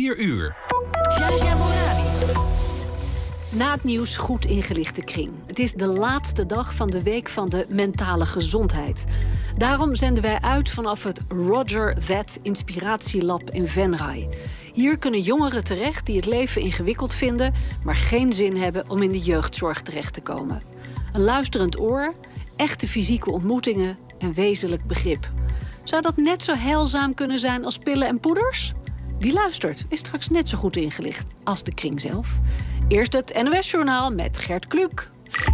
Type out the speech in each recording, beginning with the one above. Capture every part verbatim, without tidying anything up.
vier uur. Jaja Morali. Na het nieuws goed ingelichte kring. Het is de laatste dag van de week van de mentale gezondheid. Daarom zenden wij uit vanaf het Roger Vet Inspiratielab in Venray. Hier kunnen jongeren terecht die het leven ingewikkeld vinden, maar geen zin hebben om in de jeugdzorg terecht te komen. Een luisterend oor, echte fysieke ontmoetingen en wezenlijk begrip. Zou dat net zo heilzaam kunnen zijn als pillen en poeders? Wie luistert is straks net zo goed ingelicht als de kring zelf. Eerst het N O S-journaal met Gert Kluk.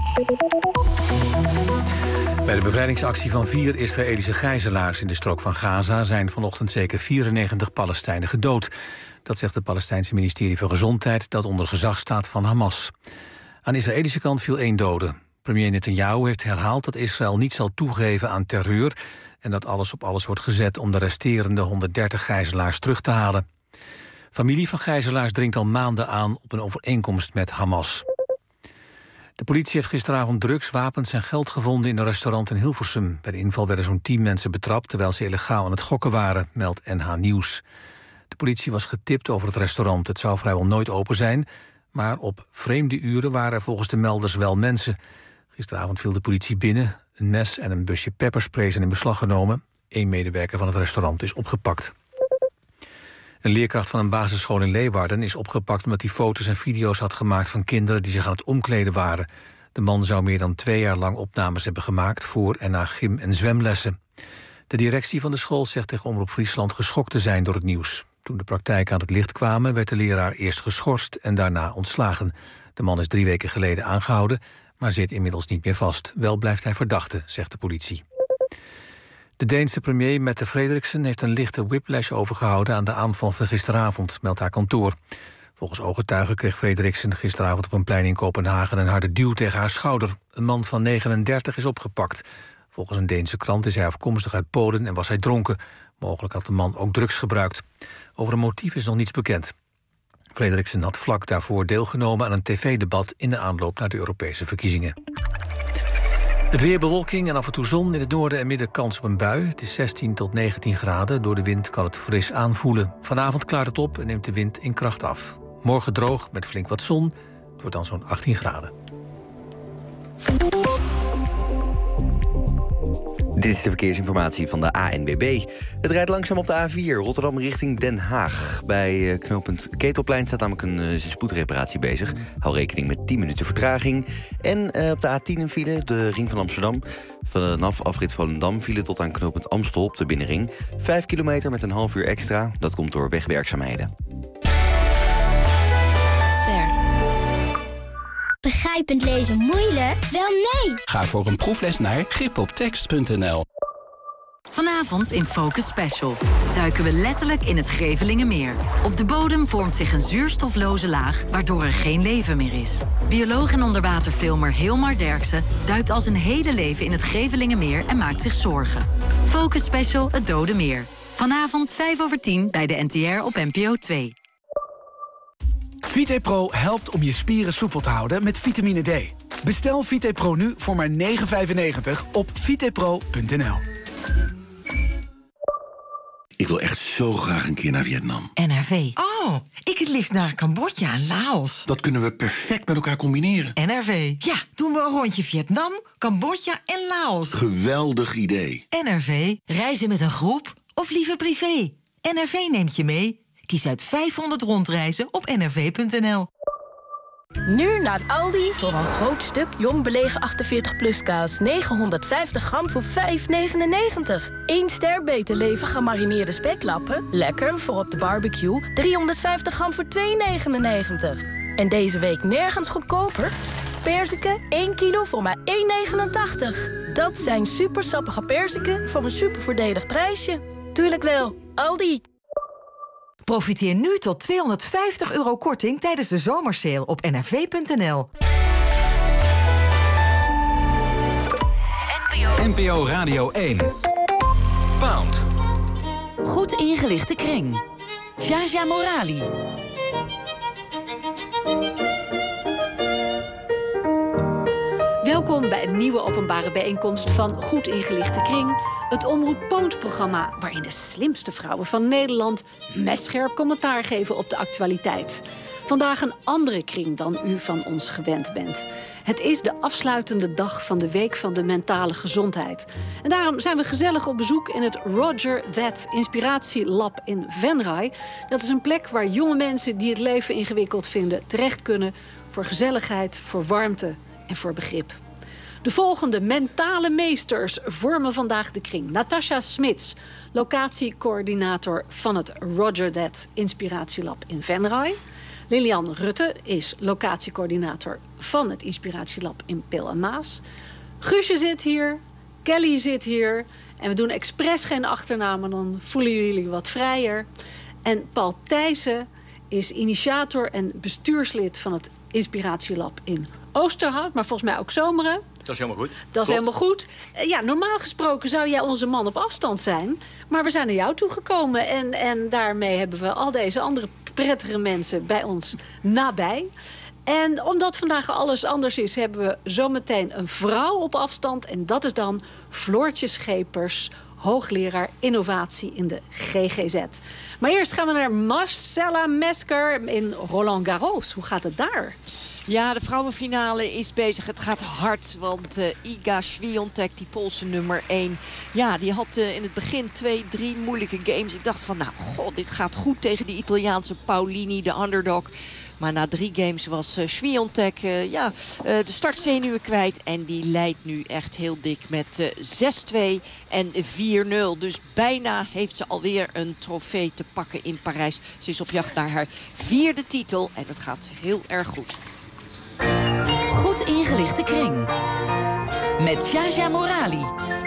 Bij de bevrijdingsactie van vier Israëlische gijzelaars in de strook van Gaza zijn vanochtend zeker vierennegentig Palestijnen gedood. Dat zegt het Palestijnse ministerie van Gezondheid dat onder gezag staat van Hamas. Aan de Israëlische kant viel één dode. Premier Netanyahu heeft herhaald dat Israël niet zal toegeven aan terreur en dat alles op alles wordt gezet om de resterende honderddertig gijzelaars terug te halen. Familie van gijzelaars dringt al maanden aan op een overeenkomst met Hamas. De politie heeft gisteravond drugs, wapens en geld gevonden in een restaurant in Hilversum. Bij de inval werden zo'n tien mensen betrapt terwijl ze illegaal aan het gokken waren, meldt N H Nieuws. De politie was getipt over het restaurant. Het zou vrijwel nooit open zijn, maar op vreemde uren waren er volgens de melders wel mensen. Gisteravond viel de politie binnen. Een mes en een busje pepperspray zijn in beslag genomen. Eén medewerker van het restaurant is opgepakt. Een leerkracht van een basisschool in Leeuwarden is opgepakt omdat hij foto's en video's had gemaakt van kinderen die zich aan het omkleden waren. De man zou meer dan twee jaar lang opnames hebben gemaakt voor en na gym- en zwemlessen. De directie van de school zegt tegen Omroep Friesland geschokt te zijn door het nieuws. Toen de praktijken aan het licht kwamen werd de leraar eerst geschorst en daarna ontslagen. De man is drie weken geleden aangehouden, maar zit inmiddels niet meer vast. Wel blijft hij verdachte, zegt de politie. De Deense premier Mette Frederiksen heeft een lichte whiplash overgehouden aan de aanval van gisteravond, meldt haar kantoor. Volgens ooggetuigen kreeg Frederiksen gisteravond op een plein in Kopenhagen een harde duw tegen haar schouder. Een man van negenendertig is opgepakt. Volgens een Deense krant is hij afkomstig uit Polen en was hij dronken. Mogelijk had de man ook drugs gebruikt. Over een motief is nog niets bekend. Frederiksen had vlak daarvoor deelgenomen aan een tv-debat in de aanloop naar de Europese verkiezingen. Het weer, bewolking en af en toe zon. In het noorden en midden kans op een bui. Het is zestien tot negentien graden. Door de wind kan het fris aanvoelen. Vanavond klaart het op en neemt de wind in kracht af. Morgen droog met flink wat zon. Het wordt dan zo'n achttien graden. Dit is de verkeersinformatie van de A N W B. Het rijdt langzaam op de A vier, Rotterdam richting Den Haag. Bij knooppunt Ketelplein staat namelijk een uh, spoedreparatie bezig. Hou rekening met tien minuten vertraging. En uh, op de A tien een file, de ring van Amsterdam. Vanaf afrit Volendam file tot aan knooppunt Amstel op de binnenring. Vijf kilometer met een half uur extra. Dat komt door wegwerkzaamheden. Begrijpend lezen moeilijk? Wel nee! Ga voor een proefles naar gripoptekst punt n l. Vanavond in Focus Special duiken we letterlijk in het Grevelingenmeer. Op de bodem vormt zich een zuurstofloze laag, waardoor er geen leven meer is. Bioloog en onderwaterfilmer Hilmar Derksen duikt als een hele leven in het Grevelingenmeer en maakt zich zorgen. Focus Special, het Dode Meer. Vanavond vijf over tien bij de N T R op N P O twee. VitePro helpt om je spieren soepel te houden met vitamine D. Bestel VitePro nu voor maar negen vijfennegentig op vitepro punt n l. Ik wil echt zo graag een keer naar Vietnam. N R V. Oh, ik het liefst naar Cambodja en Laos. Dat kunnen we perfect met elkaar combineren. N R V. Ja, doen we een rondje Vietnam, Cambodja en Laos. Geweldig idee. N R V. Reizen met een groep of liever privé. N R V neemt je mee. Kies uit vijfhonderd rondreizen op n r v punt n l. Nu naar Aldi voor een groot stuk Jong Belegen achtenveertig plus kaas. negenhonderdvijftig gram voor vijf negenennegentig. Eén ster Beter Leven gemarineerde speklappen. Lekker voor op de barbecue. driehonderdvijftig gram voor twee negenennegentig. En deze week nergens goedkoper. Perziken, één kilo voor maar één negenentachtig. Dat zijn supersappige perziken voor een supervoordelig prijsje. Tuurlijk wel, Aldi. Profiteer nu tot tweehonderdvijftig euro korting tijdens de zomersale op n r v punt n l. N P O Radio één. Pound. Goed ingelichte kring. Jaja Morali. Welkom Welkom bij een nieuwe openbare bijeenkomst van Goed Ingelichte Kring. Het Omroep Poont-programma waarin de slimste vrouwen van Nederland messcherp commentaar geven op de actualiteit. Vandaag een andere kring dan u van ons gewend bent. Het is de afsluitende dag van de Week van de Mentale Gezondheid. En daarom zijn we gezellig op bezoek in het Roger That Inspiratielab in Venray. Dat is een plek waar jonge mensen die het leven ingewikkeld vinden terecht kunnen voor gezelligheid, voor warmte en voor begrip. De volgende mentale meesters vormen vandaag de kring. Natasha Smits, locatiecoördinator van het Roger That Inspiratielab in Venray. Lilian Rutte is locatiecoördinator van het Inspiratielab in Peel en Maas. Guusje zit hier, Kelly zit hier. En we doen expres geen achternamen, dan voelen jullie wat vrijer. En Paul Thijssen is initiator en bestuurslid van het Inspiratielab in Oosterhout. Maar volgens mij ook Zomeren. Dat is helemaal goed. Dat is helemaal goed. Ja, normaal gesproken zou jij onze man op afstand zijn. Maar we zijn naar jou toegekomen. En, en daarmee hebben we al deze andere prettige mensen bij ons nabij. En omdat vandaag alles anders is, hebben we zometeen een vrouw op afstand. En dat is dan Floortje Schepers, hoogleraar innovatie in de G G Z. Maar eerst gaan we naar Marcella Mesker in Roland Garros. Hoe gaat het daar? Ja, de vrouwenfinale is bezig. Het gaat hard, want uh, Iga Swiatek, die Poolse nummer één... ja, die had uh, in het begin twee, drie moeilijke games. Ik dacht van, nou, god, dit gaat goed tegen die Italiaanse Paolini, de underdog. Maar na drie games was uh, Swiatek uh, ja, uh, de startzenuwen kwijt. En die leidt nu echt heel dik met uh, zes twee en vier nul. Dus bijna heeft ze alweer een trofee te pakken in Parijs. Ze is op jacht naar haar vierde titel. En dat gaat heel erg goed. Goed Ingelichte Kring. Met Jaja Morali.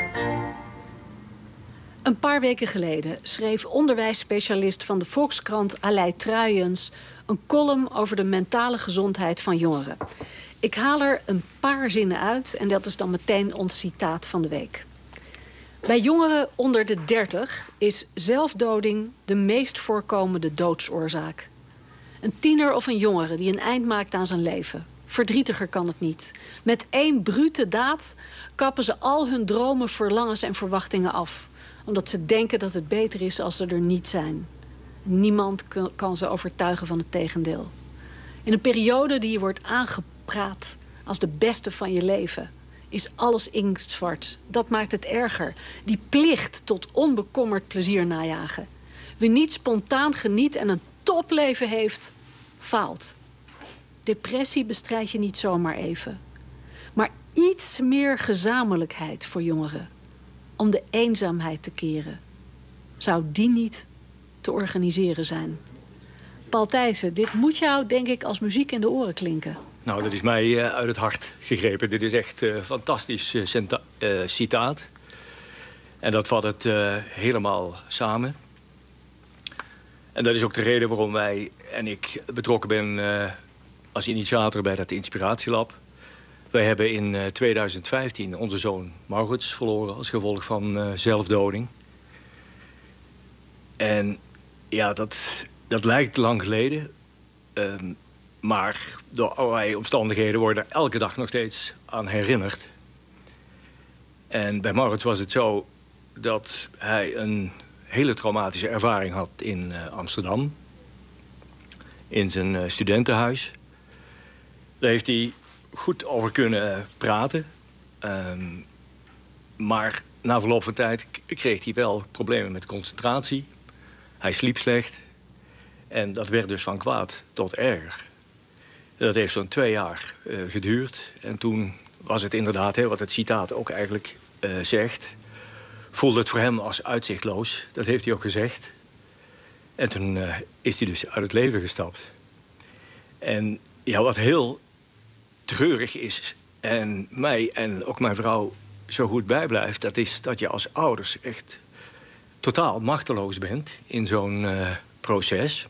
Een paar weken geleden schreef onderwijsspecialist van de Volkskrant Aleid Truijens een column over de mentale gezondheid van jongeren. Ik haal er een paar zinnen uit en dat is dan meteen ons citaat van de week. Bij jongeren onder de dertig is zelfdoding de meest voorkomende doodsoorzaak. Een tiener of een jongere die een eind maakt aan zijn leven. Verdrietiger kan het niet. Met één brute daad kappen ze al hun dromen, verlangens en verwachtingen af. Omdat ze denken dat het beter is als ze er niet zijn. Niemand kan ze overtuigen van het tegendeel. In een periode die je wordt aangepraat als de beste van je leven is alles inktzwart. Dat maakt het erger. Die plicht tot onbekommerd plezier najagen. Wie niet spontaan geniet en een topleven heeft, faalt. Depressie bestrijd je niet zomaar even. Maar iets meer gezamenlijkheid voor jongeren. Om de eenzaamheid te keren. Zou die niet te organiseren zijn? Paul Thijssen, dit moet jou, denk ik, als muziek in de oren klinken. Nou, dat is mij uh, uit het hart gegrepen. Dit is echt een uh, fantastisch uh, cita uh, citaat. En dat vat het uh, helemaal samen. En dat is ook de reden waarom wij en ik betrokken ben uh, als initiator bij dat Inspiratielab. Wij hebben in uh, tweeduizend vijftien onze zoon Maurits verloren als gevolg van uh, zelfdoding. En ja, dat, dat lijkt lang geleden. Um, maar door allerlei omstandigheden worden er elke dag nog steeds aan herinnerd. En bij Maurits was het zo dat hij een hele traumatische ervaring had in uh, Amsterdam. In zijn uh, studentenhuis. Daar heeft hij goed over kunnen praten. Um, maar na verloop van tijd kreeg hij wel problemen met concentratie. Hij sliep slecht. En dat werd dus van kwaad tot erger. Dat heeft zo'n twee jaar uh, geduurd. En toen was het inderdaad, hè, wat het citaat ook eigenlijk uh, zegt, voelde het voor hem als uitzichtloos. Dat heeft hij ook gezegd. En toen uh, is hij dus uit het leven gestapt. En ja, wat heel treurig is, en mij en ook mijn vrouw zo goed bijblijft, dat is dat je als ouders echt totaal machteloos bent in zo'n uh, proces.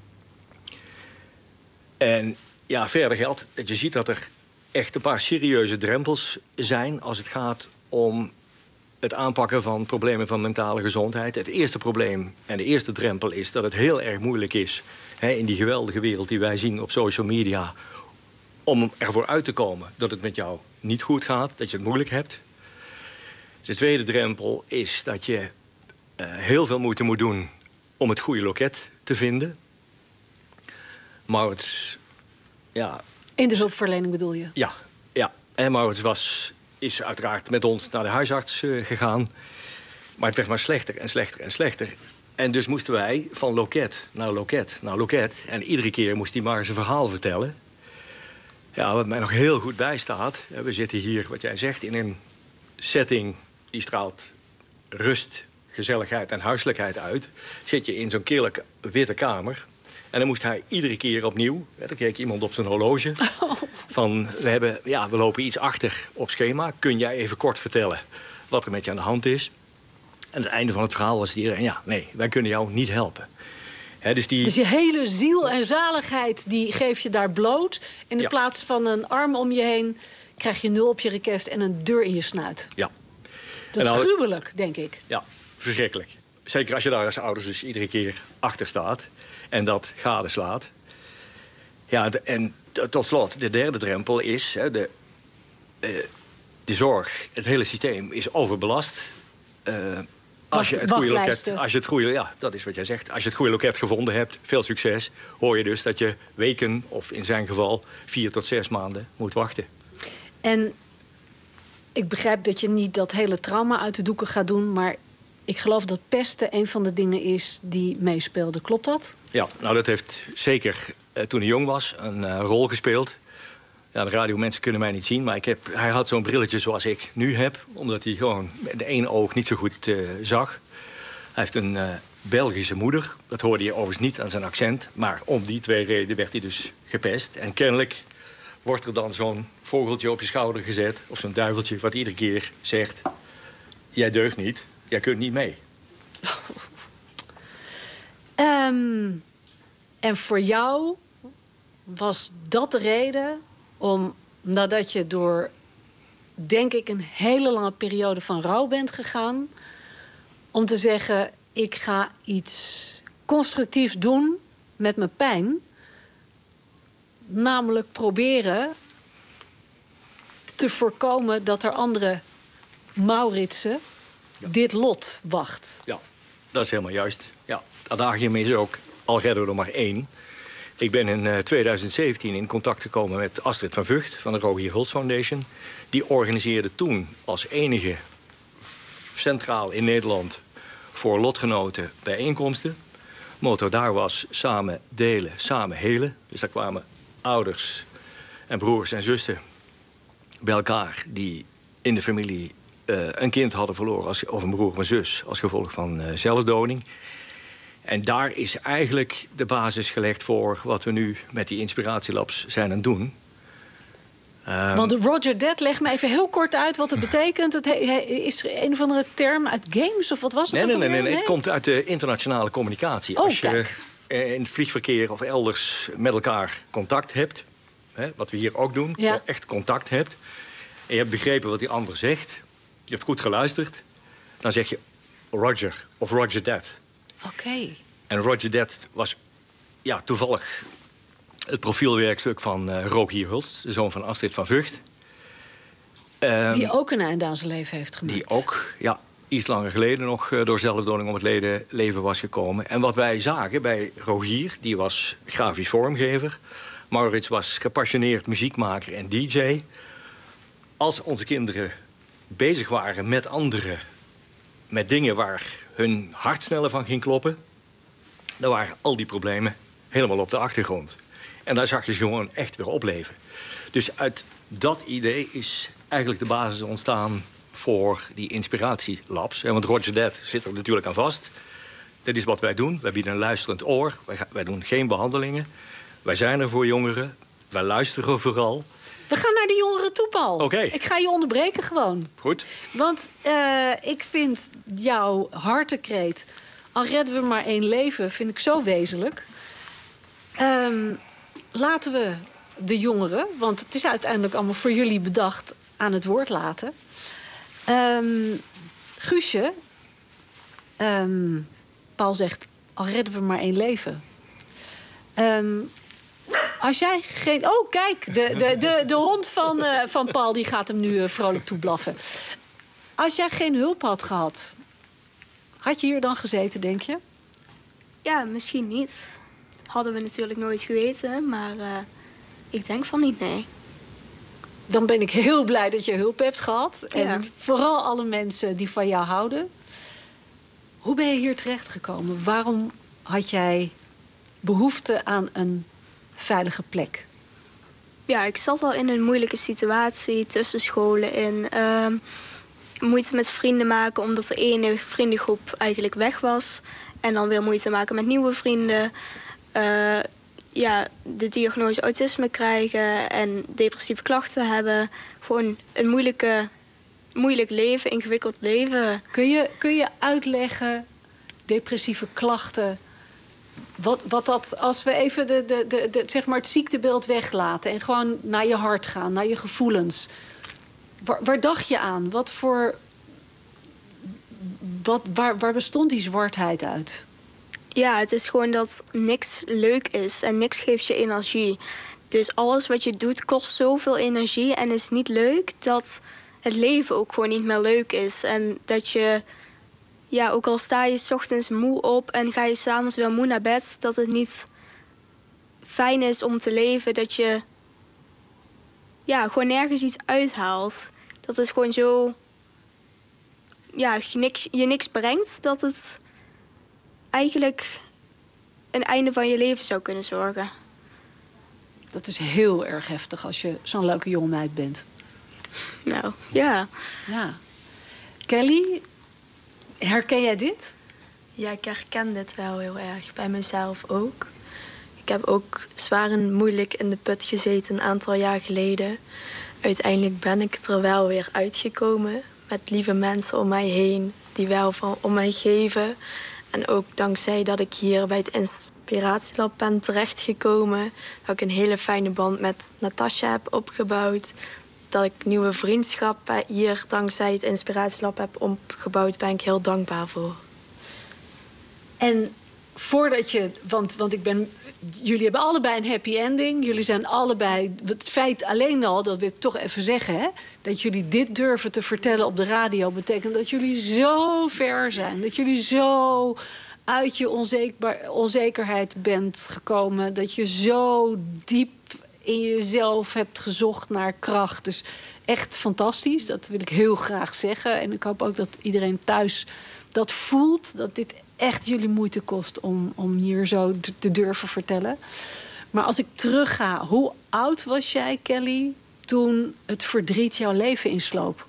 En ja, verder geldt dat je ziet dat er echt een paar serieuze drempels zijn als het gaat om het aanpakken van problemen van mentale gezondheid. Het eerste probleem en de eerste drempel is dat het heel erg moeilijk is, hè, in die geweldige wereld die wij zien op social media, om ervoor uit te komen dat het met jou niet goed gaat, dat je het moeilijk hebt. De tweede drempel is dat je uh, heel veel moeite moet doen om het goede loket te vinden. Maurits, ja... In de hulpverlening bedoel je? Ja, ja. En Maurits was, is uiteraard met ons naar de huisarts uh, gegaan. Maar het werd maar slechter en slechter en slechter. En dus moesten wij van loket naar loket naar loket. En iedere keer moest hij maar zijn verhaal vertellen. Ja, wat mij nog heel goed bijstaat... We zitten hier, wat jij zegt, in een setting die straalt rust, gezelligheid en huiselijkheid uit. Zit je in zo'n kierlijke witte kamer... En dan moest hij iedere keer opnieuw... Dan keek iemand op zijn horloge. Van, we, hebben, ja, we lopen iets achter op schema. Kun jij even kort vertellen wat er met je aan de hand is? En het einde van het verhaal was iedereen... ja, nee, wij kunnen jou niet helpen. He, dus, die... dus je hele ziel en zaligheid die geef je daar bloot. In ja. plaats van een arm om je heen... krijg je nul op je request en een deur in je snuit. Ja. Dat is nou, gruwelijk, denk ik. Ja, verschrikkelijk. Zeker als je daar als ouders dus iedere keer achter staat... en dat gadeslaat. Ja, de, en tot slot, de derde drempel is... Hè, de, uh, de zorg, het hele systeem is overbelast. Uh, als, je het goede loket, als je het goede, ja, dat is wat jij zegt. Als je het goede loket gevonden hebt, veel succes... hoor je dus dat je weken, of in zijn geval... vier tot zes maanden moet wachten. En ik begrijp dat je niet dat hele trauma uit de doeken gaat doen... maar ik geloof dat pesten een van de dingen is die meespeelde. Klopt dat? Ja, nou dat heeft zeker uh, toen hij jong was een uh, rol gespeeld. Ja, de radiomensen kunnen mij niet zien, maar ik heb, hij had zo'n brilletje zoals ik nu heb. Omdat hij gewoon met de ene oog niet zo goed uh, zag. Hij heeft een uh, Belgische moeder. Dat hoorde je overigens niet aan zijn accent. Maar om die twee redenen werd hij dus gepest. En kennelijk wordt er dan zo'n vogeltje op je schouder gezet. Of zo'n duiveltje wat iedere keer zegt... jij deugt niet, jij kunt niet mee. Um, en voor jou was dat de reden om, nadat je door, denk ik, een hele lange periode van rouw bent gegaan... om te zeggen, ik ga iets constructiefs doen met mijn pijn. Namelijk proberen te voorkomen dat er andere Mauritsen ja. dit lot wacht. Ja, dat is helemaal juist. Ja. Het adagium is ook, al redden we er maar één. Ik ben in uh, tweeduizend zeventien in contact gekomen met Astrid van Vught... van de Rogier Hulst Foundation. Die organiseerde toen als enige centraal in Nederland... voor lotgenoten bijeenkomsten. Motto daar was samen delen, samen helen. Dus daar kwamen ouders en broers en zussen bij elkaar... die in de familie uh, een kind hadden verloren, als, of een broer of een zus... als gevolg van uh, zelfdoding. En daar is eigenlijk de basis gelegd voor wat we nu met die inspiratielabs zijn aan het doen. Um, Want Roger That, leg me even heel kort uit wat het betekent. Het he, he, is er een of andere term uit games of wat was het? Nee, nee, nee, nee, nee. Het komt uit de internationale communicatie. Oh, Als je kijk. in het vliegverkeer of elders met elkaar contact hebt... Hè, wat we hier ook doen, ja. echt contact hebt... en je hebt begrepen wat die ander zegt... je hebt goed geluisterd... dan zeg je Roger of Roger That. Oké. Okay. En Roger That was ja, toevallig het profielwerkstuk van uh, Rogier Hulst... de zoon van Astrid van Vught. Um, die ook een einde aan zijn leven heeft gemaakt. Die ook, ja, iets langer geleden nog uh, door zelfdoding om het leden, leven was gekomen. En wat wij zagen bij Rogier, die was grafisch vormgever... Maurits was gepassioneerd muziekmaker en D J. Als onze kinderen bezig waren met anderen... met dingen waar hun hart sneller van ging kloppen... dan waren al die problemen helemaal op de achtergrond. En daar zag je ze gewoon echt weer opleven. Dus uit dat idee is eigenlijk de basis ontstaan... voor die inspiratielabs. Want Roger That zit er natuurlijk aan vast. Dit is wat wij doen. Wij bieden een luisterend oor. Wij, wij doen geen behandelingen. Wij zijn er voor jongeren. Wij luisteren vooral. We gaan naar die jongeren toe, Paul. Oké. Okay. Ik ga je onderbreken gewoon. Goed. Want uh, ik vind jouw hartekreet... al redden we maar één leven, vind ik zo wezenlijk. Um, laten we de jongeren... want het is uiteindelijk allemaal voor jullie bedacht... aan het woord laten. Um, Guusje... Um, Paul zegt, al redden we maar één leven. Um, Als jij geen... Oh, kijk, de, de, de, de hond van, uh, van Paul die gaat hem nu uh, vrolijk toeblaffen. Als jij geen hulp had gehad, had je hier dan gezeten, denk je? Ja, misschien niet. Hadden we natuurlijk nooit geweten, maar uh, ik denk van niet, nee. Dan ben ik heel blij dat je hulp hebt gehad. Ja. En vooral alle mensen die van jou houden. Hoe ben je hier terechtgekomen? Waarom had jij behoefte aan een veilige plek? Ja, ik zat al in een moeilijke situatie tussen scholen in. Uh, moeite met vrienden maken omdat de ene vriendengroep eigenlijk weg was. En dan weer moeite maken met nieuwe vrienden. Uh, ja, de diagnose autisme krijgen en depressieve klachten hebben. Gewoon een moeilijke, moeilijk leven, ingewikkeld leven. Kun je, kun je uitleggen, depressieve klachten, wat, wat dat, als we even de, de, de, de, zeg maar het ziektebeeld weglaten en gewoon naar je hart gaan, naar je gevoelens. Waar, waar dacht je aan? Wat voor, wat, waar, waar bestond die zwartheid uit? Ja, het is gewoon dat niks leuk is en niks geeft je energie. Dus alles wat je doet kost zoveel energie en is niet leuk dat het leven ook gewoon niet meer leuk is. En dat je, ja, ook al sta je 's ochtends moe op en ga je 's avonds weer moe naar bed, dat het niet fijn is om te leven. Dat je, ja, gewoon nergens iets uithaalt. Dat het gewoon zo, ja, je niks, je niks brengt, dat het eigenlijk een einde van je leven zou kunnen zorgen. Dat is heel erg heftig als je zo'n leuke jonge meid bent. Nou, ja. Ja. Kelly, herken jij dit? Ja, ik herken dit wel heel erg. Bij mezelf ook. Ik heb ook zwaar en moeilijk in de put gezeten een aantal jaar geleden. Uiteindelijk ben ik er wel weer uitgekomen. Met lieve mensen om mij heen die wel van om mij geven. En ook dankzij dat ik hier bij het Inspiratielab ben terechtgekomen. Dat ik een hele fijne band met Natasja heb opgebouwd. Dat ik nieuwe vriendschappen hier dankzij het Inspiratielab heb opgebouwd. Ben ik heel dankbaar voor. En voordat je, want, want ik ben, jullie hebben allebei een happy ending. Jullie zijn allebei, het feit alleen al, dat wil ik toch even zeggen, hè, dat jullie dit durven te vertellen op de radio, betekent dat jullie zo ver zijn. Dat jullie zo uit je onzeker, onzekerheid bent gekomen. Dat je zo diep in jezelf hebt gezocht naar kracht. Dus echt fantastisch, dat wil ik heel graag zeggen. En ik hoop ook dat iedereen thuis dat voelt, dat dit echt jullie moeite kost om, om hier zo te durven vertellen. Maar als ik terugga, hoe oud was jij, Kelly, toen het verdriet jouw leven insloop?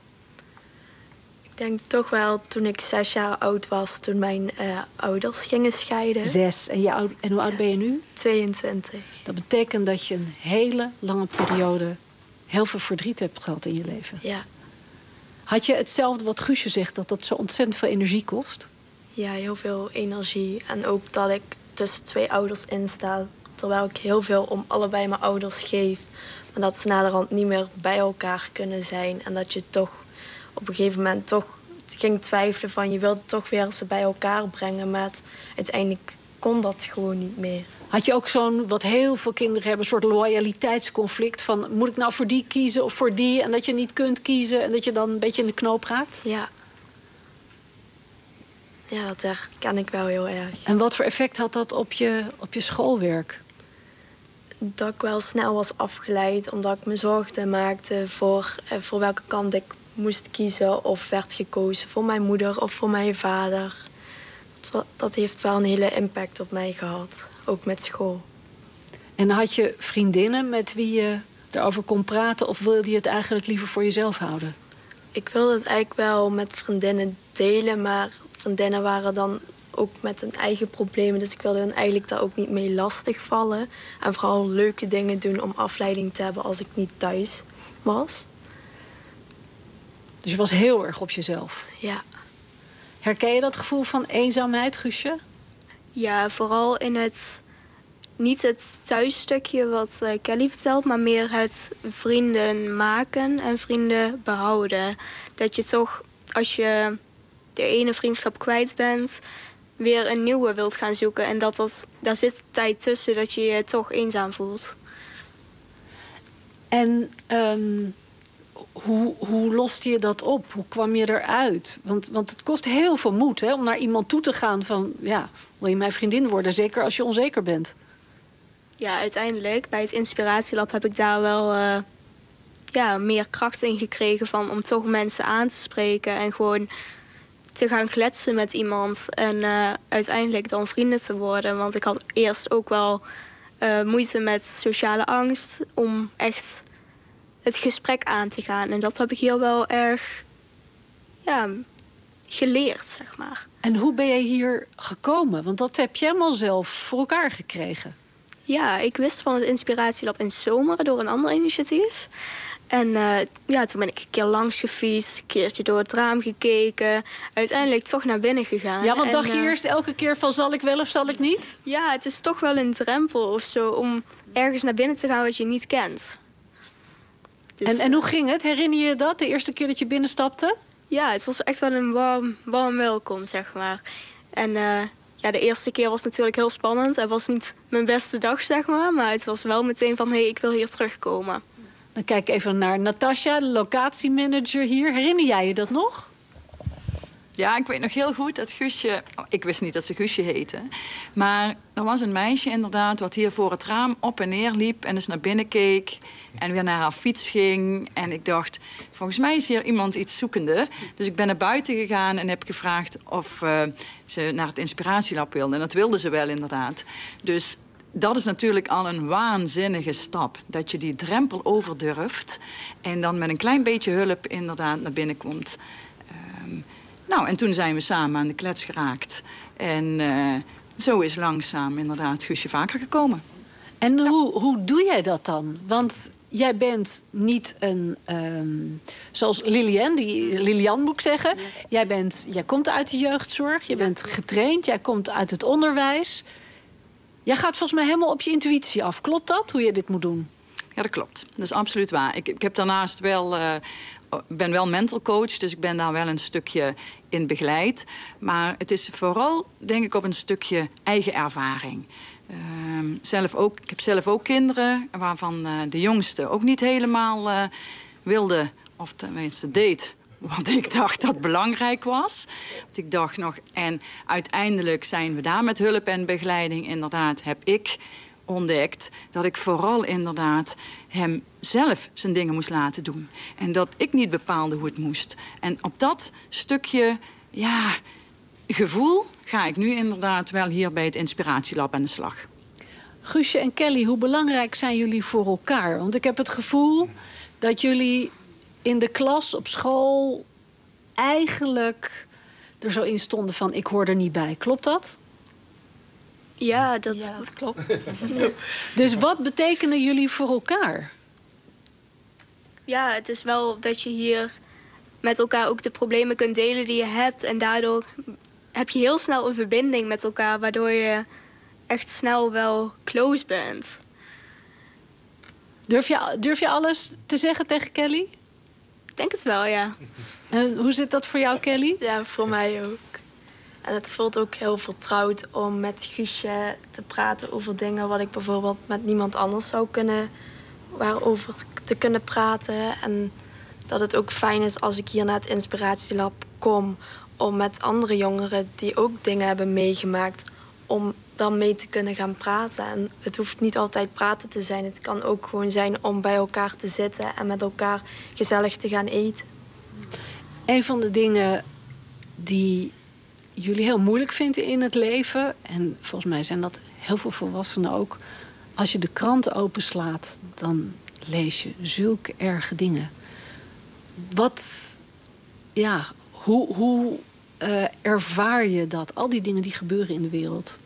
Ik denk toch wel toen ik zes jaar oud was, toen mijn uh, ouders gingen scheiden. Zes. En, je oud, en hoe oud ben je nu? tweeëntwintig. Dat betekent dat je een hele lange periode heel veel verdriet hebt gehad in je leven. Ja. Had je hetzelfde wat Guusje zegt, dat dat zo ontzettend veel energie kost? Ja, heel veel energie. En ook dat ik tussen twee ouders in sta, terwijl ik heel veel om allebei mijn ouders geef. Maar dat ze naderhand niet meer bij elkaar kunnen zijn. En dat je toch op een gegeven moment toch ging twijfelen van je wilt toch weer ze bij elkaar brengen. Maar het, uiteindelijk kon dat gewoon niet meer. Had je ook zo'n, wat heel veel kinderen hebben, een soort loyaliteitsconflict van moet ik nou voor die kiezen of voor die? En dat je niet kunt kiezen en dat je dan een beetje in de knoop raakt? Ja. Ja, dat herken ik wel heel erg. En wat voor effect had dat op je, op je schoolwerk? Dat ik wel snel was afgeleid, omdat ik me zorgen maakte voor, voor welke kant ik moest kiezen of werd gekozen. Voor mijn moeder of voor mijn vader. Dat, dat heeft wel een hele impact op mij gehad, ook met school. En had je vriendinnen met wie je erover kon praten of wilde je het eigenlijk liever voor jezelf houden? Ik wilde het eigenlijk wel met vriendinnen delen, maar vriendinnen waren dan ook met hun eigen problemen. Dus ik wilde hen eigenlijk daar ook niet mee lastigvallen. En vooral leuke dingen doen om afleiding te hebben als ik niet thuis was. Dus je was heel erg op jezelf? Ja. Herken je dat gevoel van eenzaamheid, Guusje? Ja, vooral in het, niet het thuisstukje wat uh, Kelly vertelt, maar meer het vrienden maken en vrienden behouden. Dat je toch, als je de ene vriendschap kwijt bent, weer een nieuwe wilt gaan zoeken. En dat dat, daar zit tijd tussen dat je je toch eenzaam voelt. En um, hoe, hoe loste je dat op? Hoe kwam je eruit? Want, want het kost heel veel moed, hè, om naar iemand toe te gaan van... ja, wil je mijn vriendin worden? Zeker als je onzeker bent. Ja, uiteindelijk bij het Inspiratielab heb ik daar wel uh, ja, meer kracht in gekregen... Van, om toch mensen aan te spreken en gewoon te gaan kletsen met iemand... en uh, uiteindelijk dan vrienden te worden. Want ik had eerst ook wel uh, moeite met sociale angst... om echt het gesprek aan te gaan. En dat heb ik hier wel erg ja, geleerd, zeg maar. En hoe ben je hier gekomen? Want dat heb je helemaal zelf voor elkaar gekregen. Ja, ik wist van het Inspiratielab in Zomer door een ander initiatief. En uh, ja, toen ben ik een keer langs gefietst, een keertje door het raam gekeken. Uiteindelijk toch naar binnen gegaan. Ja, want en, dacht je uh, eerst elke keer van zal ik wel of zal ik niet? Ja, het is toch wel een drempel of zo om ergens naar binnen te gaan wat je niet kent. Dus, en, en hoe ging het? Herinner je je dat, de eerste keer dat je binnenstapte? Ja, het was echt wel een warm, warm welkom, zeg maar. En uh, ja, de eerste keer was natuurlijk heel spannend. Het was niet mijn beste dag, zeg maar. Maar het was wel meteen van, hé, hey, ik wil hier terugkomen. Dan kijk ik even naar Natasja, de locatiemanager hier. Herinner jij je dat nog? Ja, ik weet nog heel goed dat Guusje... Ik wist niet dat ze Guusje heette. Maar er was een meisje inderdaad wat hier voor het raam op en neer liep... en dus naar binnen keek en weer naar haar fiets ging. En ik dacht, volgens mij is hier iemand iets zoekende. Dus ik ben naar buiten gegaan en heb gevraagd of uh, ze naar het Inspiratielab wilde. En dat wilde ze wel inderdaad. Dus dat is natuurlijk al een waanzinnige stap. Dat je die drempel overdurft en dan met een klein beetje hulp inderdaad naar binnen komt. Um, nou, en toen zijn we samen aan de klets geraakt. En uh, zo is langzaam inderdaad Guusje vaker gekomen. En ja. hoe, hoe doe jij dat dan? Want jij bent niet een... Um, zoals Lilian, die, Lilian moet ik zeggen. Jij, bent, jij komt uit de jeugdzorg, je bent getraind, jij komt uit het onderwijs. Jij gaat volgens mij helemaal op je intuïtie af. Klopt dat, hoe je dit moet doen? Ja, dat klopt. Dat is absoluut waar. Ik, ik heb daarnaast wel... Uh, ben wel mental coach, dus ik ben daar wel een stukje in begeleid. Maar het is vooral, denk ik, op een stukje eigen ervaring. Uh, zelf ook, ik heb zelf ook kinderen, waarvan uh, de jongste ook niet helemaal uh, wilde, of tenminste deed, wat ik dacht dat belangrijk was. Want ik dacht nog, en uiteindelijk zijn we daar met hulp en begeleiding, inderdaad, heb ik ontdekt dat ik vooral inderdaad hem zelf zijn dingen moest laten doen. En dat ik niet bepaalde hoe het moest. En op dat stukje, ja, gevoel ga ik nu inderdaad wel hier bij het Inspiratielab aan de slag. Guusje en Kelly, hoe belangrijk zijn jullie voor elkaar? Want ik heb het gevoel dat jullie in de klas op school eigenlijk er zo in stonden van ik hoor er niet bij. Klopt dat? Ja, dat, ja, dat klopt. Dus wat betekenen jullie voor elkaar? Ja, het is wel dat je hier met elkaar ook de problemen kunt delen die je hebt. En daardoor heb je heel snel een verbinding met elkaar, waardoor je echt snel wel close bent. Durf je, durf je alles te zeggen tegen Kelly? Ik denk het wel, ja. En hoe zit dat voor jou, Kelly? Ja, voor mij ook. En het voelt ook heel vertrouwd om met Guusje te praten over dingen wat ik bijvoorbeeld met niemand anders zou kunnen, waarover te kunnen praten. En dat het ook fijn is als ik hier naar het Inspiratielab kom om met andere jongeren die ook dingen hebben meegemaakt, om dan mee te kunnen gaan praten. En het hoeft niet altijd praten te zijn. Het kan ook gewoon zijn om bij elkaar te zitten en met elkaar gezellig te gaan eten. Een van de dingen die jullie heel moeilijk vinden in het leven, en volgens mij zijn dat heel veel volwassenen ook, als je de kranten openslaat, dan lees je zulke erge dingen. Wat, ja, hoe, hoe uh, ervaar je dat? Al die dingen die gebeuren in de wereld.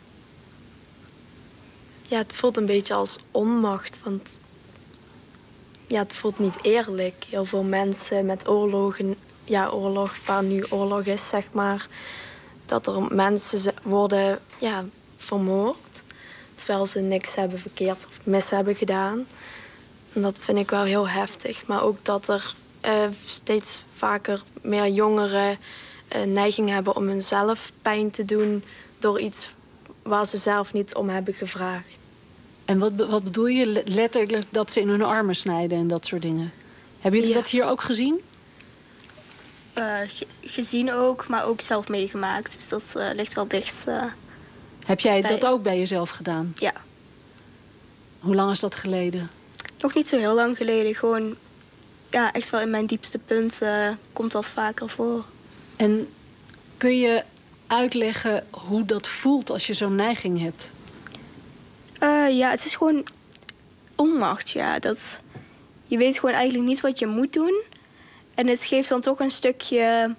Ja, het voelt een beetje als onmacht, want ja, het voelt niet eerlijk. Heel veel mensen met oorlogen, ja, oorlog, waar nu oorlog is, zeg maar, dat er mensen worden, ja, vermoord, terwijl ze niks hebben verkeerd of mis hebben gedaan. En dat vind ik wel heel heftig. Maar ook dat er uh, steeds vaker meer jongeren uh, neiging hebben om hunzelf pijn te doen door iets waar ze zelf niet om hebben gevraagd. En wat, wat bedoel je? Letterlijk dat ze in hun armen snijden en dat soort dingen. Hebben jullie Ja. dat hier ook gezien? Uh, ge- gezien ook, maar ook zelf meegemaakt. Dus dat uh, ligt wel dicht. Uh, Heb jij bij... dat ook bij jezelf gedaan? Ja. Hoe lang is dat geleden? Nog niet zo heel lang geleden. Gewoon, ja, echt wel in mijn diepste punt uh, komt dat vaker voor. En kun je uitleggen hoe dat voelt als je zo'n neiging hebt? Uh, ja, het is gewoon onmacht, ja. Dat, je weet gewoon eigenlijk niet wat je moet doen. En het geeft dan toch een stukje...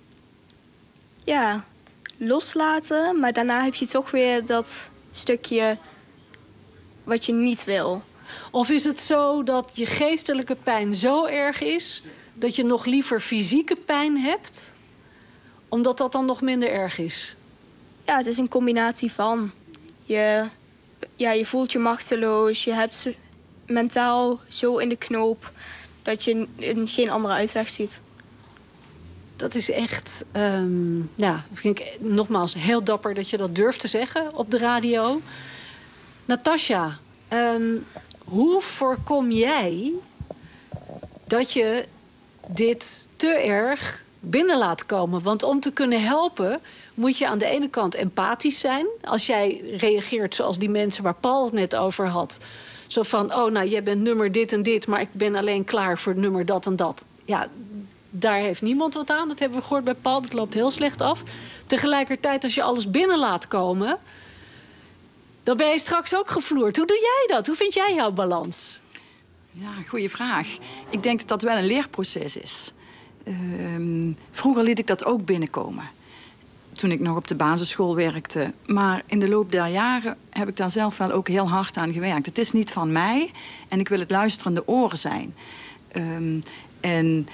ja, loslaten. Maar daarna heb je toch weer dat stukje wat je niet wil. Of is het zo dat je geestelijke pijn zo erg is... dat je nog liever fysieke pijn hebt... omdat dat dan nog minder erg is? Ja, het is een combinatie van. Je, ja, je voelt je machteloos. Je hebt zo, mentaal zo in de knoop... dat je n- geen andere uitweg ziet. Dat is echt, um, ja, vind ik nogmaals heel dapper dat je dat durft te zeggen op de radio. Natasja, um, hoe voorkom jij dat je dit te erg binnen laat komen? Want om te kunnen helpen moet je aan de ene kant empathisch zijn. Als jij reageert zoals die mensen waar Paul het net over had. Zo van, oh nou, jij bent nummer dit en dit... maar ik ben alleen klaar voor nummer dat en dat. Ja, daar heeft niemand wat aan. Dat hebben we gehoord bij Paul. Dat loopt heel slecht af. Tegelijkertijd, als je alles binnen laat komen... dan ben je straks ook gevloerd. Hoe doe jij dat? Hoe vind jij jouw balans? Ja, goede vraag. Ik denk dat dat wel een leerproces is. Uh, vroeger liet ik dat ook binnenkomen. Toen ik nog op de basisschool werkte. Maar in de loop der jaren heb ik daar zelf wel ook heel hard aan gewerkt. Het is niet van mij en ik wil het luisterende oren zijn. Um, en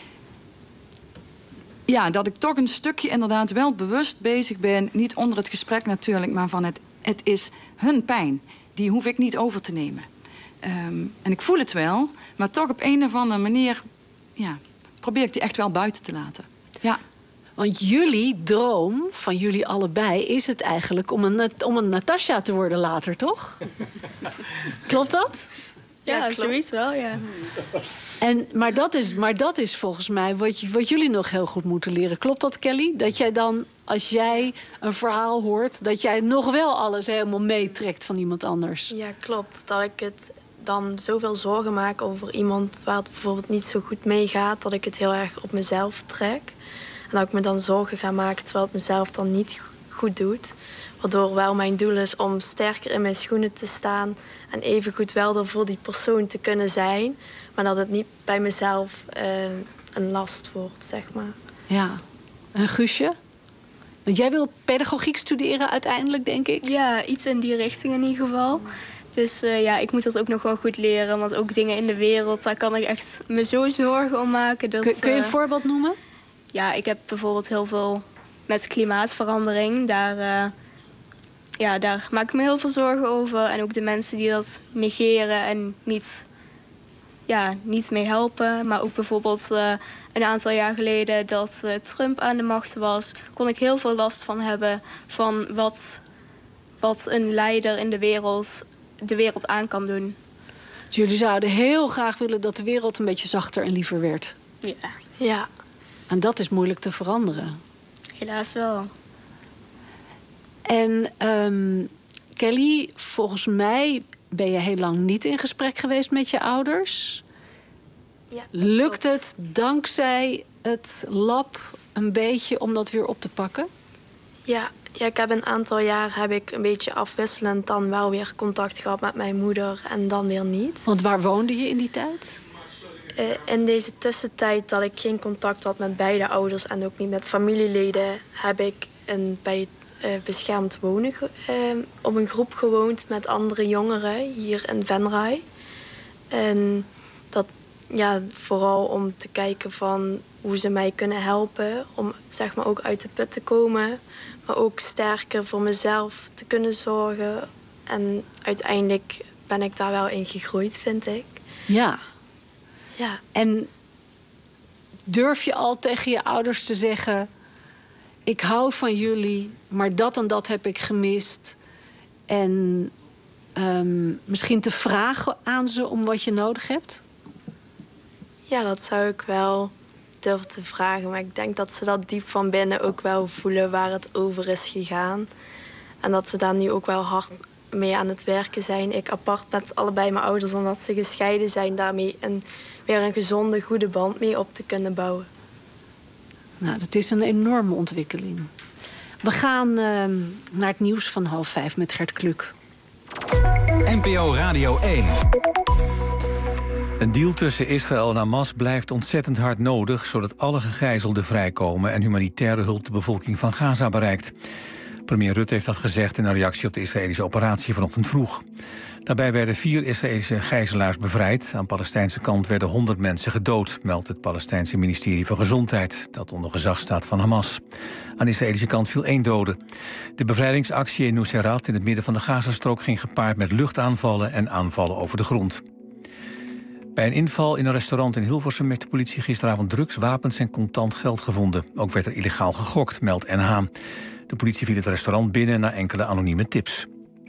ja, dat ik toch een stukje inderdaad wel bewust bezig ben. Niet onder het gesprek natuurlijk, maar van het, het is hun pijn. Die hoef ik niet over te nemen. Um, en ik voel het wel, maar toch op een of andere manier... ja, probeer ik die echt wel buiten te laten. Ja. Want jullie droom van jullie allebei is het eigenlijk om een, om een Natasja te worden later, toch? Klopt dat? Ja, Ja, klopt. zoiets wel, ja. En, maar, dat is, maar dat is volgens mij wat, wat jullie nog heel goed moeten leren. Klopt dat, Kelly? Dat jij dan, als jij een verhaal hoort... dat jij nog wel alles helemaal meetrekt van iemand anders. Ja, klopt. Dat ik het dan zoveel zorgen maak over iemand... waar het bijvoorbeeld niet zo goed mee gaat... dat ik het heel erg op mezelf trek. En dat ik me dan zorgen ga maken terwijl het mezelf dan niet goed doet. Waardoor wel mijn doel is om sterker in mijn schoenen te staan... en evengoed wel er voor die persoon te kunnen zijn... maar dat het niet bij mezelf uh, een last wordt, zeg maar. Ja. En Guusje? Want jij wil pedagogiek studeren uiteindelijk, denk ik? Ja, iets in die richting in ieder geval. Dus uh, ja, ik moet dat ook nog wel goed leren. Want ook dingen in de wereld, daar kan ik echt me zo zorgen om maken. Dat, kun, kun je een uh, voorbeeld noemen? Ja, ik heb bijvoorbeeld heel veel met klimaatverandering. Daar, uh, ja, daar maak ik me heel veel zorgen over. En ook de mensen die dat negeren en niet, ja, niet mee helpen. Maar ook bijvoorbeeld uh, een aantal jaar geleden dat uh, Trump aan de macht was... kon ik heel veel last van hebben van wat, wat een leider in de wereld, de wereld aan kan doen. Dus jullie zouden heel graag willen dat de wereld een beetje zachter en liever werd. Ja. Ja. En dat is moeilijk te veranderen. Helaas wel. En um, Kelly, volgens mij ben je heel lang niet in gesprek geweest met je ouders. Ja, Lukt klopt. het dankzij het lab een beetje om dat weer op te pakken? Ja, ja, ik heb een aantal jaar heb ik een beetje afwisselend dan wel weer contact gehad met mijn moeder en dan weer niet. Want waar woonde je in die tijd? Uh, in deze tussentijd dat ik geen contact had met beide ouders en ook niet met familieleden, heb ik een, bij uh, beschermd wonen uh, op een groep gewoond met andere jongeren hier in Venray. En dat ja, vooral om te kijken van hoe ze mij kunnen helpen om zeg maar ook uit de put te komen, maar ook sterker voor mezelf te kunnen zorgen. En uiteindelijk ben ik daar wel in gegroeid, vind ik. Ja. Ja. En durf je al tegen je ouders te zeggen: ik hou van jullie, maar dat en dat heb ik gemist. En um, misschien te vragen aan ze om wat je nodig hebt? Ja, dat zou ik wel durven te vragen. Maar ik denk dat ze dat diep van binnen ook wel voelen waar het over is gegaan. En dat we daar nu ook wel hard mee aan het werken zijn. Ik apart met allebei mijn ouders, omdat ze gescheiden zijn, daarmee een, weer een gezonde, goede band mee op te kunnen bouwen. Nou, dat is een enorme ontwikkeling. We gaan uh, naar het nieuws van half vijf met Gert Kluk. N P O Radio één. Een deal tussen Israël en Hamas blijft ontzettend hard nodig, zodat alle gegijzelden vrijkomen en humanitaire hulp de bevolking van Gaza bereikt. Premier Rutte heeft dat gezegd in een reactie op de Israëlische operatie vanochtend vroeg. Daarbij werden vier Israëlische gijzelaars bevrijd. Aan de Palestijnse kant werden honderd mensen gedood, meldt het Palestijnse ministerie van Gezondheid, dat onder gezag staat van Hamas. Aan de Israëlische kant viel één dode. De bevrijdingsactie in Nuseirat in het midden van de Gazastrook ging gepaard met luchtaanvallen en aanvallen over de grond. Bij een inval in een restaurant in Hilversum heeft de politie gisteravond drugs, wapens en contant geld gevonden. Ook werd er illegaal gegokt, meldt N H. De politie viel het restaurant binnen na enkele anonieme tips.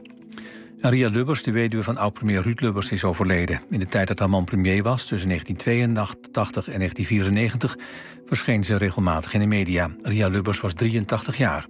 En Ria Lubbers, de weduwe van oud-premier Ruud Lubbers, is overleden. In de tijd dat haar man premier was, tussen negentien tweeëntachtig en negentien vierennegentig... verscheen ze regelmatig in de media. Ria Lubbers was drieëntachtig jaar.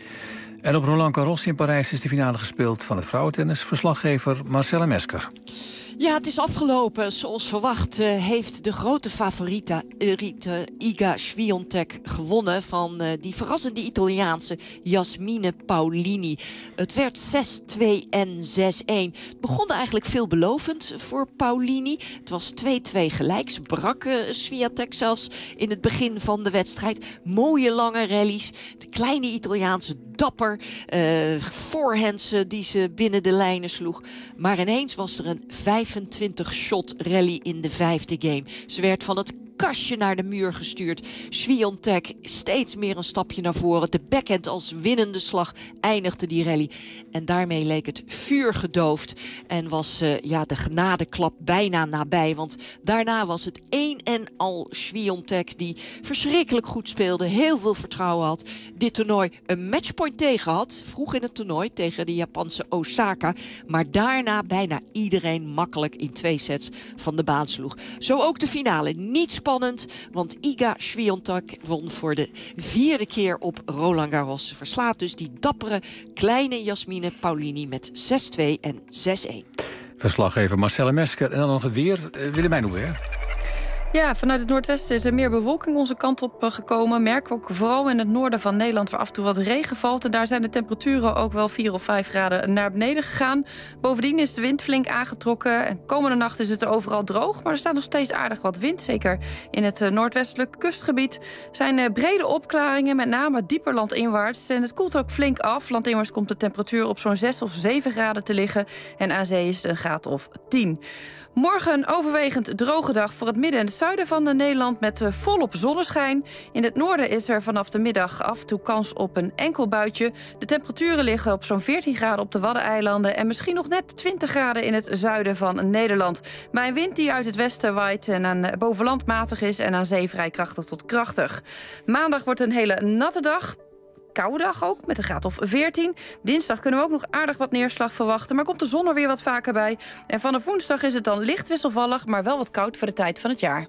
En op Roland Garros in Parijs is de finale gespeeld van het vrouwentennis. Verslaggever Marcella Mesker. Ja, het is afgelopen. Zoals verwacht uh, heeft de grote favoriete uh, Iga Swiatek gewonnen van uh, die verrassende Italiaanse Jasmine Paolini. Het werd zes twee en zes een. Het begon eigenlijk veelbelovend voor Paolini. Het was twee twee gelijk. Ze brak uh, Swiatek zelfs in het begin van de wedstrijd. Mooie lange rallies. De kleine Italiaanse dapper. Uh, forehands uh, die ze binnen de lijnen sloeg. Maar ineens was er een vijfentwintig shot rally in de vijfde game. Ze werd van het kastje naar de muur gestuurd. Swiatek steeds meer een stapje naar voren. De backhand als winnende slag eindigde die rally. En daarmee leek het vuur gedoofd. En was uh, ja, de genadeklap bijna nabij. Want daarna was het één en al Swiatek die verschrikkelijk goed speelde. Heel veel vertrouwen had. Dit toernooi een matchpoint tegen had. Vroeg in het toernooi tegen de Japanse Osaka. Maar daarna bijna iedereen makkelijk in twee sets van de baan sloeg. Zo ook de finale. Niet spannend. Spannend, want Iga Swiatek won voor de vierde keer op Roland Garros. Verslaat dus die dappere kleine Jasmine Paolini met zes twee en zes een. Verslaggever Marcella Mesker. En dan nog het weer. Uh, Willemijn Hubert. Ja, vanuit het noordwesten is er meer bewolking onze kant op gekomen. Merken we ook vooral in het noorden van Nederland waar af en toe wat regen valt. En daar zijn de temperaturen ook wel vier of vijf graden naar beneden gegaan. Bovendien is de wind flink aangetrokken. En komende nacht is het overal droog. Maar er staat nog steeds aardig wat wind. Zeker in het noordwestelijk kustgebied zijn brede opklaringen. Met name dieper landinwaarts. En het koelt ook flink af. Landinwaarts komt de temperatuur op zo'n zes of zeven graden te liggen. En aan zee is het een graad of tien. Morgen een overwegend droge dag voor het midden en het zuiden van Nederland met volop zonneschijn. In het noorden is er vanaf de middag af en toe kans op een enkel buitje. De temperaturen liggen op zo'n veertien graden op de Waddeneilanden en misschien nog net twintig graden in het zuiden van Nederland. Maar een wind die uit het westen waait en aan bovenland matig is en aan zee vrij krachtig tot krachtig. Maandag wordt een hele natte dag. Koude dag ook, met een graad of veertien. Dinsdag kunnen we ook nog aardig wat neerslag verwachten, maar komt de zon er weer wat vaker bij. En vanaf woensdag is het dan licht wisselvallig, maar wel wat koud voor de tijd van het jaar.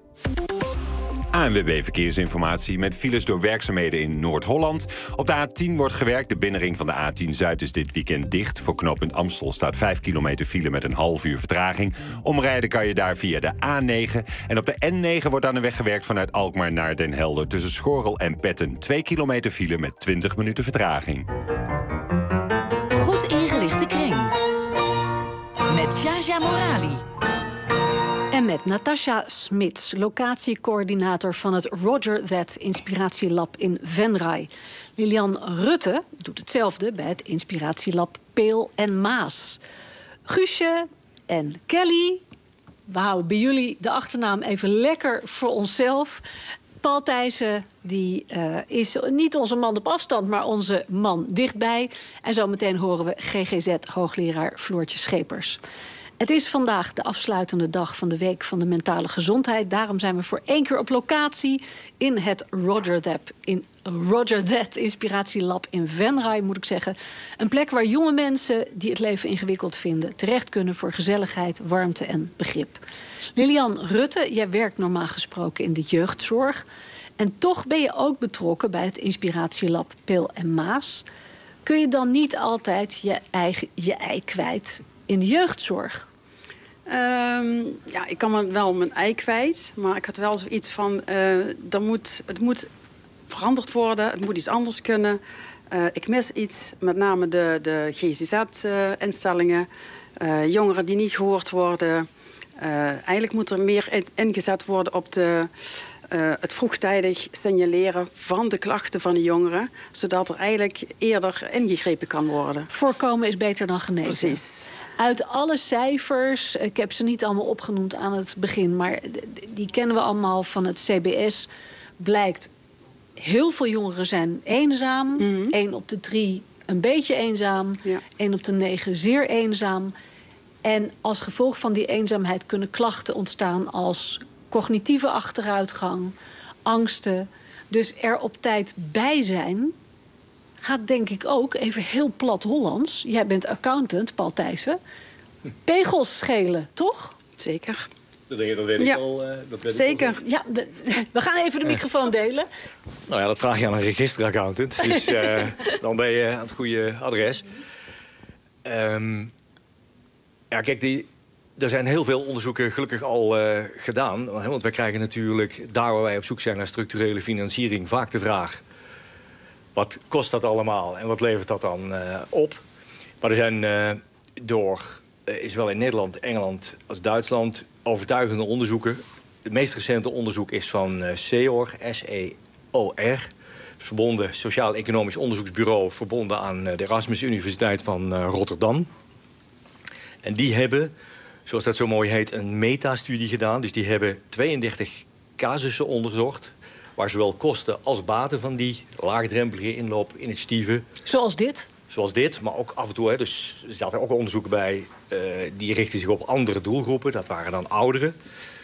A N W B Verkeersinformatie met files door werkzaamheden in Noord-Holland. Op de A tien wordt gewerkt. De binnenring van de A tien Zuid is dit weekend dicht. Voor knooppunt Amstel staat vijf kilometer file met een half uur vertraging. Omrijden kan je daar via de A negen. En op de N negen wordt aan de weg gewerkt vanuit Alkmaar naar Den Helder. Tussen Schorrel en Petten. twee kilometer file met twintig minuten vertraging. Goed ingelichte kring. Met Jaja Morali. En met Natasha Smits, locatiecoördinator van het Roger That Inspiratielab in Venray. Lilian Rutte doet hetzelfde bij het Inspiratielab Peel en Maas. Guusje en Kelly, we houden bij jullie de achternaam even lekker voor onszelf. Paul Thijssen, die uh, is niet onze man op afstand, maar onze man dichtbij. En zometeen horen we G G Z-hoogleraar Floortje Schepers. Het is vandaag de afsluitende dag van de Week van de Mentale Gezondheid. Daarom zijn we voor één keer op locatie in het Roger That, in Roger That Inspiratielab in Venray, moet ik zeggen. Een plek waar jonge mensen die het leven ingewikkeld vinden terecht kunnen voor gezelligheid, warmte en begrip. Lilian Rutte, jij werkt normaal gesproken in de jeugdzorg. En toch ben je ook betrokken bij het Inspiratielab Peel en Maas. Kun je dan niet altijd je eigen je ei kwijt in de jeugdzorg? Um, ja, ik kan me wel mijn ei kwijt. Maar ik had wel zoiets van... Uh, er moet, het moet veranderd worden. Het moet iets anders kunnen. Uh, ik mis iets. Met name de, de G Z Z-instellingen. Uh, uh, jongeren die niet gehoord worden. Uh, eigenlijk moet er meer ingezet worden op de... Uh, het vroegtijdig signaleren van de klachten van de jongeren. Zodat er eigenlijk eerder ingegrepen kan worden. Voorkomen is beter dan genezen. Precies. Uit alle cijfers, ik heb ze niet allemaal opgenoemd aan het begin... maar die kennen we allemaal van het C B S, blijkt... heel veel jongeren zijn eenzaam. Mm-hmm. één op de drie een beetje eenzaam. Ja. één op de negen zeer eenzaam. En als gevolg van die eenzaamheid kunnen klachten ontstaan als... cognitieve achteruitgang, angsten. Dus er op tijd bij zijn... gaat denk ik ook, even heel plat Hollands... jij bent accountant, Paul Thijssen... pegels schelen, toch? Zeker. Dat weet ik ja. al. Uh, dat weet Zeker. Ik al. Ja, de, we gaan even de microfoon delen. Nou ja, dat vraag je aan een registeraccountant. Dus uh, dan ben je aan het goede adres. Um, ja, kijk, die... Er zijn heel veel onderzoeken gelukkig al uh, gedaan. Want wij krijgen natuurlijk, daar waar wij op zoek zijn naar structurele financiering... vaak de vraag, wat kost dat allemaal en wat levert dat dan uh, op? Maar er zijn uh, door, uh, is wel in Nederland, Engeland als Duitsland... overtuigende onderzoeken. Het meest recente onderzoek is van uh, S E O R, S E O R... verbonden Sociaal-Economisch Onderzoeksbureau... verbonden aan uh, de Erasmus Universiteit van uh, Rotterdam. En die hebben... zoals dat zo mooi heet, een metastudie gedaan. Dus die hebben tweeëndertig casussen onderzocht... waar zowel kosten als baten van die laagdrempelige inloopinitiatieven... Zoals dit? Zoals dit, maar ook af en toe... Hè, dus er zaten ook onderzoeken bij... Uh, die richten zich op andere doelgroepen. Dat waren dan ouderen.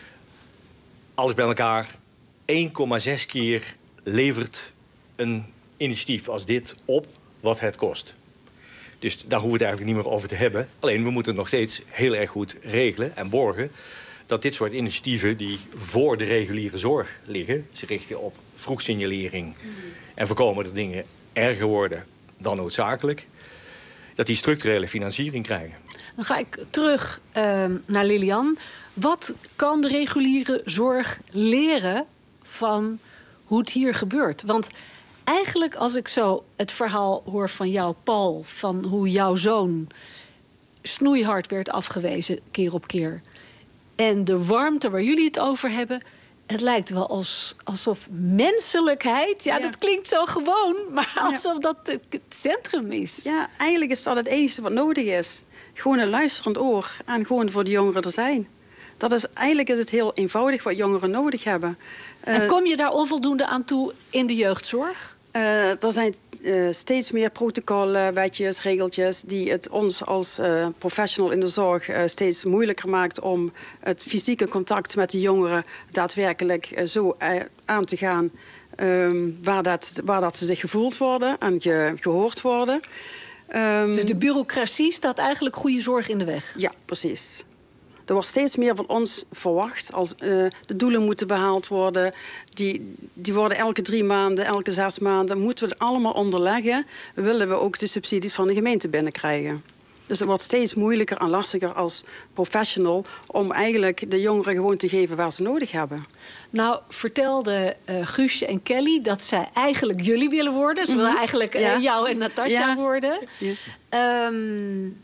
Alles bij elkaar één komma zes keer levert een initiatief als dit op wat het kost. Dus daar hoeven we het eigenlijk niet meer over te hebben. Alleen, we moeten het nog steeds heel erg goed regelen en borgen... dat dit soort initiatieven die voor de reguliere zorg liggen... ze richten op vroegsignalering mm. en voorkomen dat dingen erger worden dan noodzakelijk... dat die structurele financiering krijgen. Dan ga ik terug uh, naar Lilian. Wat kan de reguliere zorg leren van hoe het hier gebeurt? Want... eigenlijk als ik zo het verhaal hoor van jou, Paul... van hoe jouw zoon snoeihard werd afgewezen keer op keer... en de warmte waar jullie het over hebben... het lijkt wel als, alsof menselijkheid... ja, ja, dat klinkt zo gewoon, maar alsof ja. dat het, het centrum is. Ja, eigenlijk is dat het enige wat nodig is. Gewoon een luisterend oor en gewoon voor de jongeren er zijn. Dat is, eigenlijk is het heel eenvoudig wat jongeren nodig hebben. En uh, kom je daar onvoldoende aan toe in de jeugdzorg? Uh, er zijn uh, steeds meer protocollen, wetjes, regeltjes... die het ons als uh, professional in de zorg uh, steeds moeilijker maakt... om het fysieke contact met de jongeren daadwerkelijk uh, zo uh, aan te gaan... Um, waar, dat, waar dat ze zich gevoeld worden en ge, gehoord worden. Um, dus de bureaucratie staat eigenlijk goede zorg in de weg? Ja, precies. Er wordt steeds meer van ons verwacht. Als uh, de doelen moeten behaald worden. Die, die worden elke drie maanden, elke zes maanden. Moeten we het allemaal onderleggen. Willen we ook de subsidies van de gemeente binnenkrijgen. Dus het wordt steeds moeilijker en lastiger als professional... om eigenlijk de jongeren gewoon te geven waar ze nodig hebben. Nou, vertelden uh, Guusje en Kelly dat zij eigenlijk jullie willen worden. Ze willen mm-hmm. eigenlijk uh, ja. jou en Natasja ja. worden. Ja. Um,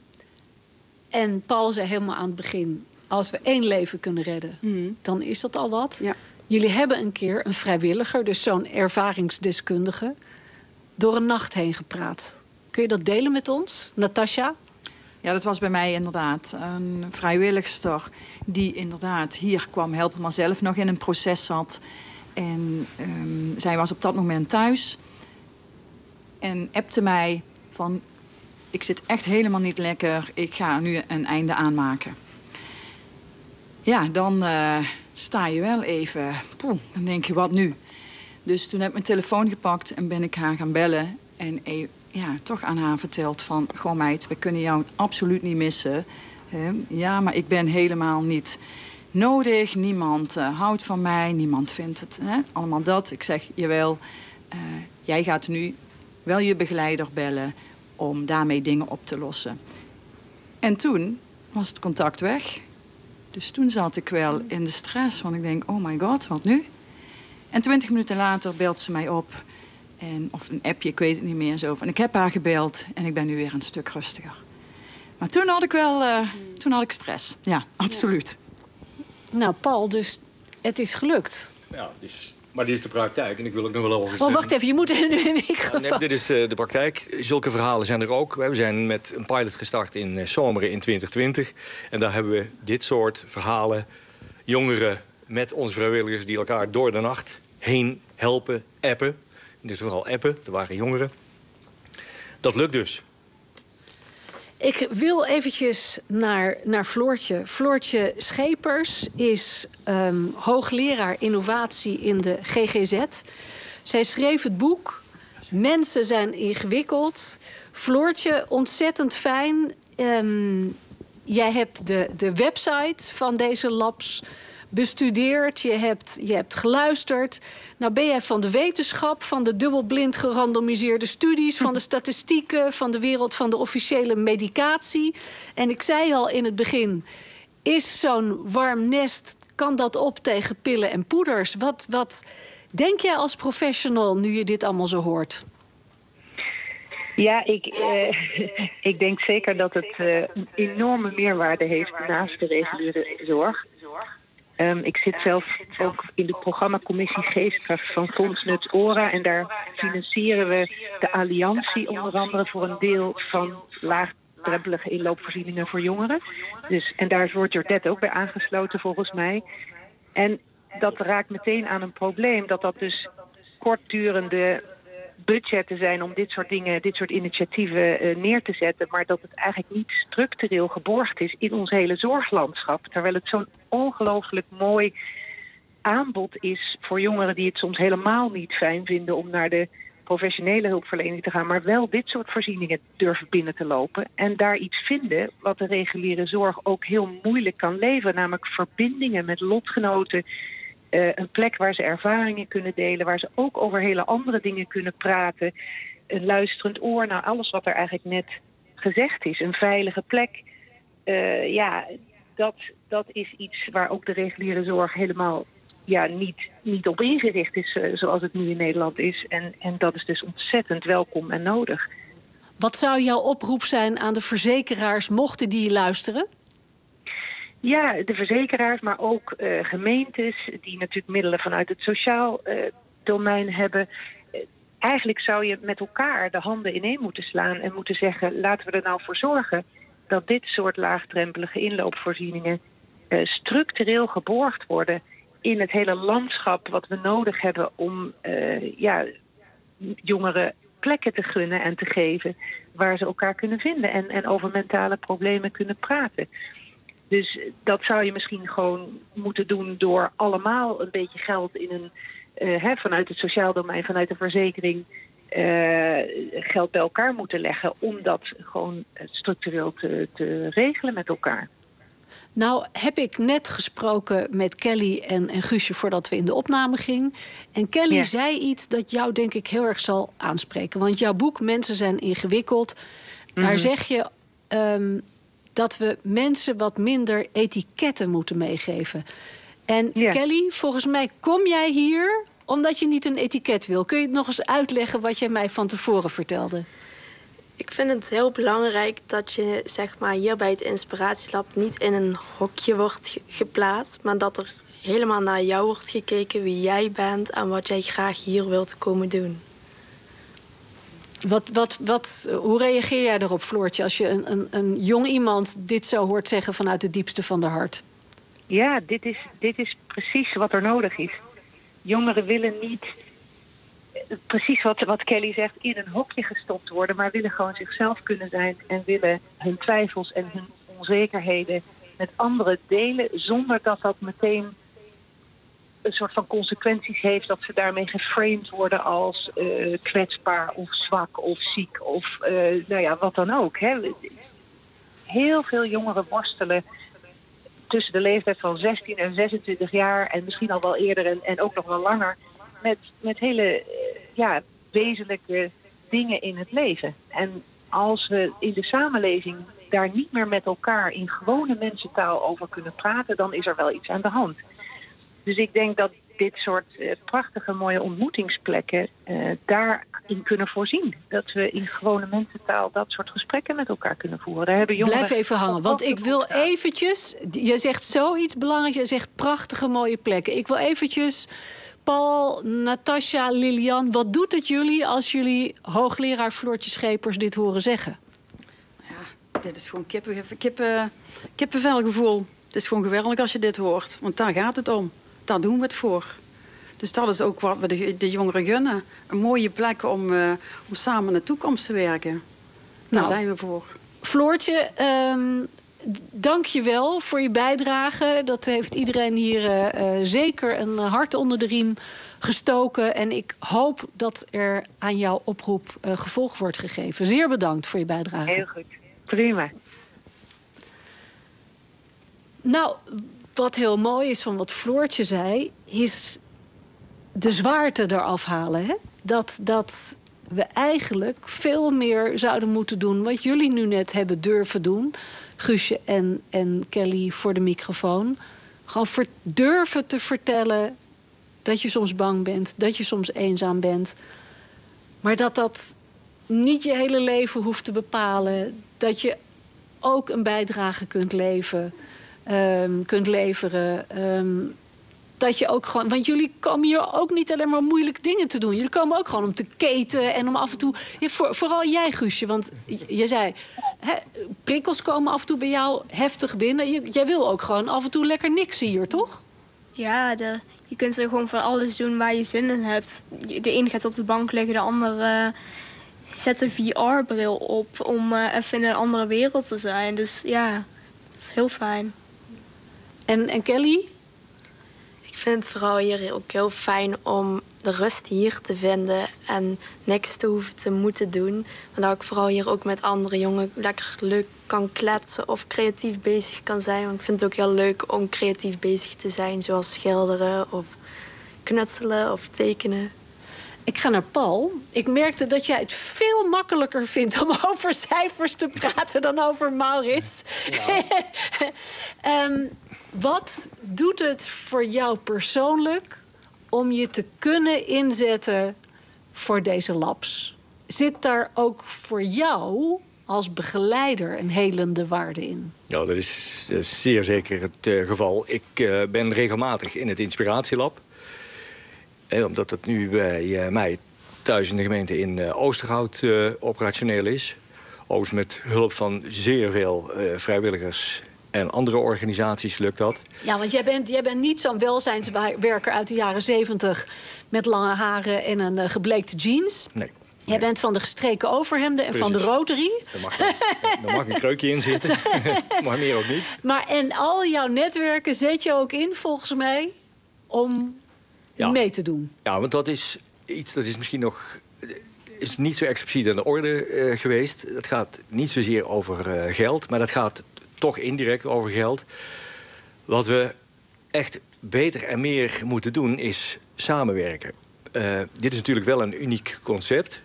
en Paul zei helemaal aan het begin... als we één leven kunnen redden, mm. dan is dat al wat. Ja. Jullie hebben een keer een vrijwilliger, dus zo'n ervaringsdeskundige... door een nacht heen gepraat. Kun je dat delen met ons, Natasja? Ja, dat was bij mij inderdaad een vrijwilligster... die inderdaad hier kwam helpen, maar zelf nog in een proces zat. En um, zij was op dat moment thuis. En appte mij van... ik zit echt helemaal niet lekker, ik ga nu een einde aanmaken. ja, dan uh, sta je wel even... Poeh, dan denk je, wat nu? Dus toen heb ik mijn telefoon gepakt en ben ik haar gaan bellen. En uh, ja, toch aan haar verteld van... Goh meid, we kunnen jou absoluut niet missen. Uh, ja, maar ik ben helemaal niet nodig. Niemand uh, houdt van mij. Niemand vindt het. Hè? Allemaal dat. Ik zeg, jawel, uh, jij gaat nu wel je begeleider bellen... om daarmee dingen op te lossen. En toen was het contact weg. Dus toen zat ik wel in de stress. Want ik denk, oh my god, wat nu? En twintig minuten later belt ze mij op. En, of een appje, ik weet het niet meer. Zo van, ik heb haar gebeld en ik ben nu weer een stuk rustiger. Maar toen had ik wel uh, toen had ik stress. Ja, absoluut. Ja. Nou, Paul, dus het is gelukt. Ja, dus, maar dit is de praktijk. En ik wil ook nog wel over... Oh, wacht even, je moet nu een microfoon... Ja, nee, dit is uh, de praktijk. Zulke verhalen zijn er ook. We zijn met een pilot gestart in uh, Zomeren in twintig twintig. En daar hebben we dit soort verhalen. Jongeren met onze vrijwilligers die elkaar door de nacht heen helpen, appen. Dit is vooral appen, er waren jongeren. Dat lukt dus. Ik wil eventjes naar, naar Floortje. Floortje Schepers is um, hoogleraar innovatie in de G G Z. Zij schreef het boek Mensen zijn ingewikkeld. Floortje, ontzettend fijn. Um, jij hebt de, de website van deze labs bestudeerd, je hebt, je hebt geluisterd. Nou ben jij van de wetenschap, van de dubbelblind gerandomiseerde studies... van de statistieken, van de wereld van de officiële medicatie. En ik zei al in het begin, is zo'n warm nest... kan dat op tegen pillen en poeders? Wat, wat denk jij als professional nu je dit allemaal zo hoort? Ja, ik, eh, ik denk zeker dat het uh, een enorme meerwaarde heeft naast de reguliere zorg. Um, ik zit zelf ook in de programmacommissie Geestkracht van Fonds Nut Ora. En daar financieren we de alliantie onder andere voor een deel van laagdrempelige inloopvoorzieningen voor jongeren. Dus, en daar wordt Jordet ook bij aangesloten volgens mij. En dat raakt meteen aan een probleem dat dat dus kortdurende budgetten zijn om dit soort dingen, dit soort initiatieven uh, neer te zetten, maar dat het eigenlijk niet structureel geborgd is in ons hele zorglandschap. Terwijl het zo'n ongelooflijk mooi aanbod is voor jongeren die het soms helemaal niet fijn vinden om naar de professionele hulpverlening te gaan, maar wel dit soort voorzieningen durven binnen te lopen en daar iets vinden wat de reguliere zorg ook heel moeilijk kan leveren, namelijk verbindingen met lotgenoten. Uh, een plek waar ze ervaringen kunnen delen, waar ze ook over hele andere dingen kunnen praten. Een luisterend oor naar alles wat er eigenlijk net gezegd is. Een veilige plek. Uh, ja, dat, dat is iets waar ook de reguliere zorg helemaal ja, niet, niet op ingericht is, uh, zoals het nu in Nederland is. En, en dat is dus ontzettend welkom en nodig. Wat zou jouw oproep zijn aan de verzekeraars, mochten die luisteren? Ja, de verzekeraars, maar ook uh, gemeentes die natuurlijk middelen vanuit het sociaal uh, domein hebben. Uh, eigenlijk zou je met elkaar de handen ineen moeten slaan en moeten zeggen, laten we er nou voor zorgen dat dit soort laagdrempelige inloopvoorzieningen uh, structureel geborgd worden in het hele landschap wat we nodig hebben om uh, ja, jongeren plekken te gunnen en te geven waar ze elkaar kunnen vinden en, en over mentale problemen kunnen praten. Dus dat zou je misschien gewoon moeten doen door allemaal een beetje geld in een, uh, hè, vanuit het sociaal domein, vanuit de verzekering, uh, geld bij elkaar moeten leggen om dat gewoon structureel te, te regelen met elkaar. Nou heb ik net gesproken met Kelly en, en Guusje voordat we in de opname gingen. En Kelly ja. zei iets dat jou denk ik heel erg zal aanspreken. Want jouw boek Mensen zijn ingewikkeld, mm-hmm. daar zeg je Um, dat we mensen wat minder etiketten moeten meegeven. En ja. Kelly, volgens mij kom jij hier omdat je niet een etiket wil. Kun je het nog eens uitleggen wat jij mij van tevoren vertelde? Ik vind het heel belangrijk dat je zeg maar, hier bij het Inspiratielab niet in een hokje wordt geplaatst, maar dat er helemaal naar jou wordt gekeken, wie jij bent en wat jij graag hier wilt komen doen. Wat, wat, wat, hoe reageer jij daarop, Floortje, als je een, een, een jong iemand dit zo hoort zeggen vanuit het diepste van de hart? Ja, dit is, dit is precies wat er nodig is. Jongeren willen niet, precies wat, wat Kelly zegt, in een hokje gestopt worden, maar willen gewoon zichzelf kunnen zijn en willen hun twijfels en hun onzekerheden met anderen delen, zonder dat dat meteen een soort van consequenties heeft, dat ze daarmee geframed worden als uh, kwetsbaar of zwak of ziek of uh, nou ja, wat dan ook. Hè. Heel veel jongeren worstelen tussen de leeftijd van zestien en zesentwintig jaar en misschien al wel eerder en, en ook nog wel langer met, met hele uh, ja, wezenlijke dingen in het leven. En als we in de samenleving daar niet meer met elkaar in gewone mensentaal over kunnen praten, dan is er wel iets aan de hand. Dus ik denk dat dit soort uh, prachtige mooie ontmoetingsplekken uh, daarin kunnen voorzien. Dat we in gewone mensentaal dat soort gesprekken met elkaar kunnen voeren. Daar hebben jongeren... Blijf even hangen, want ik wil eventjes... Je zegt zoiets belangrijks, je zegt prachtige mooie plekken. Ik wil eventjes... Paul, Natasja, Lilian, wat doet het jullie als jullie hoogleraar Floortje Schepers dit horen zeggen? Ja, dit is gewoon kippen, kippen, kippenvelgevoel. Het is gewoon geweldig als je dit hoort, want daar gaat het om. Daar doen we het voor. Dus dat is ook wat we de, de jongeren gunnen. Een mooie plek om, uh, om samen naar de toekomst te werken. Daar nou, zijn we voor. Floortje, um, dank je wel voor je bijdrage. Dat heeft iedereen hier uh, uh, zeker een hart onder de riem gestoken. En ik hoop dat er aan jouw oproep uh, gevolg wordt gegeven. Zeer bedankt voor je bijdrage. Heel goed. Prima. Nou, wat heel mooi is van wat Floortje zei, is de zwaarte eraf halen. Hè? Dat, dat we eigenlijk veel meer zouden moeten doen wat jullie nu net hebben durven doen. Guusje en, en Kelly voor de microfoon. Gewoon ver, durven te vertellen dat je soms bang bent, dat je soms eenzaam bent. Maar dat dat niet je hele leven hoeft te bepalen. Dat je ook een bijdrage kunt leven. Um, kunt leveren. Um, dat je ook gewoon... Want jullie komen hier ook niet alleen maar moeilijke dingen te doen. Jullie komen ook gewoon om te keten en om af en toe... Ja, voor, vooral jij, Guusje, want je zei... Hè, prikkels komen af en toe bij jou heftig binnen. Je, jij wil ook gewoon af en toe lekker niks hier, toch? Ja, de, je kunt er gewoon van alles doen waar je zin in hebt. De een gaat op de bank liggen, de ander uh, zet een V R-bril op... om uh, even in een andere wereld te zijn. Dus ja, het is heel fijn. En, en Kelly? Ik vind het vooral hier ook heel fijn om de rust hier te vinden en niks te hoeven te moeten doen. Maar dat ik vooral hier ook met andere jongen lekker leuk kan kletsen of creatief bezig kan zijn. Want ik vind het ook heel leuk om creatief bezig te zijn, zoals schilderen of knutselen of tekenen. Ik ga naar Paul. Ik merkte dat jij het veel makkelijker vindt om over cijfers te praten dan over Maurits. Ja. um, wat doet het voor jou persoonlijk om je te kunnen inzetten voor deze labs? Zit daar ook voor jou als begeleider een helende waarde in? Ja, dat is, dat is zeer zeker het uh, geval. Ik uh, ben regelmatig in het Inspiratielab. Eh, omdat het nu bij uh, mij thuis in de gemeente in uh, Oosterhout uh, operationeel is. Overigens met hulp van zeer veel uh, vrijwilligers en andere organisaties lukt dat. Ja, want jij bent, jij bent niet zo'n welzijnswerker uit de jaren zeventig... met lange haren en een uh, gebleekte jeans. Nee. Jij bent van de gestreken overhemden en Precies. van de Rotary. Daar mag, daar mag een kreukje in zitten, maar meer ook niet. Maar en al jouw netwerken zet je ook in, volgens mij, om ja. mee te doen. Ja, want dat is iets, dat is misschien nog... is niet zo expliciet aan de orde uh, geweest. Het gaat niet zozeer over uh, geld, maar dat gaat toch indirect over geld. Wat we echt beter en meer moeten doen, is samenwerken. Uh, dit is natuurlijk wel een uniek concept.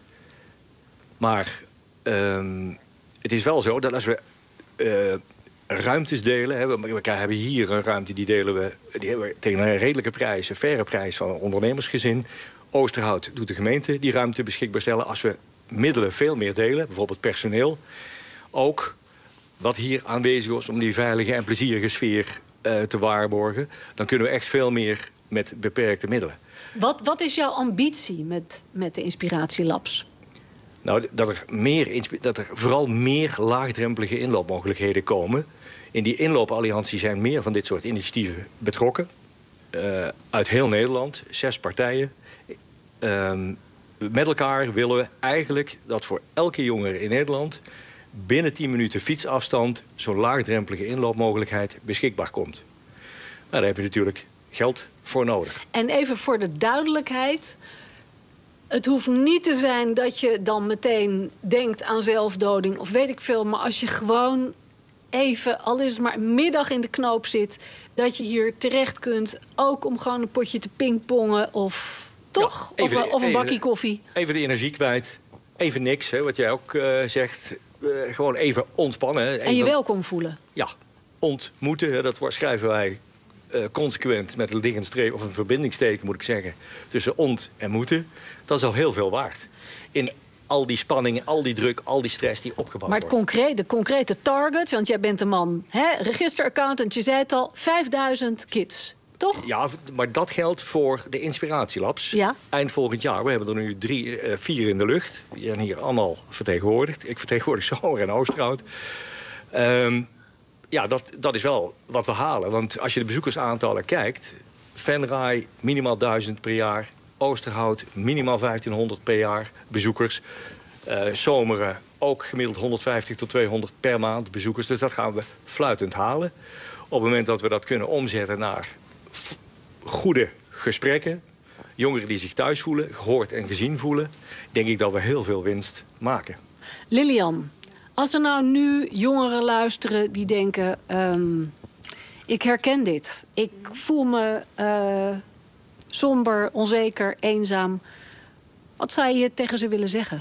Maar um, het is wel zo dat als we uh, ruimtes delen... Hè, we hebben hier een ruimte, die delen we, die hebben we tegen een redelijke prijs... een faire prijs van een ondernemersgezin. Oosterhout doet de gemeente die ruimte beschikbaar stellen. Als we middelen veel meer delen, bijvoorbeeld personeel... ook wat hier aanwezig is om die veilige en plezierige sfeer uh, te waarborgen... dan kunnen we echt veel meer met beperkte middelen. Wat, wat is jouw ambitie met, met de Inspiratielabs? Nou, dat er, meer, dat er vooral meer laagdrempelige inloopmogelijkheden komen. In die inloopalliantie zijn meer van dit soort initiatieven betrokken. Uh, uit heel Nederland, zes partijen. Uh, met elkaar willen we eigenlijk dat voor elke jongere in Nederland... binnen tien minuten fietsafstand zo'n laagdrempelige inloopmogelijkheid beschikbaar komt. Nou, daar heb je natuurlijk geld voor nodig. En even voor de duidelijkheid. Het hoeft niet te zijn dat je dan meteen denkt aan zelfdoding of weet ik veel. Maar als je gewoon even, al is het maar een middag in de knoop zit, dat je hier terecht kunt. Ook om gewoon een potje te pingpongen of toch? Ja, even, of, of een bakje even, koffie. Even de energie kwijt. Even niks, hè, wat jij ook uh, zegt. Uh, gewoon even ontspannen. Hè. En je welkom voelen. Ja, ontmoeten. Hè, dat schrijven wij uh, consequent met een liggend of een verbindingsteken, moet ik zeggen. Tussen ont en moeten. Dat is al heel veel waard. In al die spanning, al die druk, al die stress die opgebouwd maar wordt. Maar concreet, de concrete target, want jij bent een man, hè, registeraccountant, je zei het al, vijfduizend kids, toch? Ja, maar dat geldt voor de inspiratielabs. Ja. Eind volgend jaar, we hebben er nu drie, uh, vier in de lucht. Die zijn hier allemaal vertegenwoordigd. Ik vertegenwoordig Zomer en Oosterhout. Um, ja, dat, dat is wel wat we halen. Want als je de bezoekersaantallen kijkt, Venray minimaal duizend per jaar, Oosterhout minimaal vijftienhonderd per jaar bezoekers. Uh, Zomeren ook gemiddeld honderdvijftig tot tweehonderd per maand bezoekers. Dus dat gaan we fluitend halen. Op het moment dat we dat kunnen omzetten naar goede gesprekken, jongeren die zich thuis voelen, gehoord en gezien voelen, denk ik dat we heel veel winst maken. Lilian, als er nou nu jongeren luisteren die denken, um, ik herken dit. Ik voel me uh, somber, onzeker, eenzaam. Wat zou je tegen ze willen zeggen?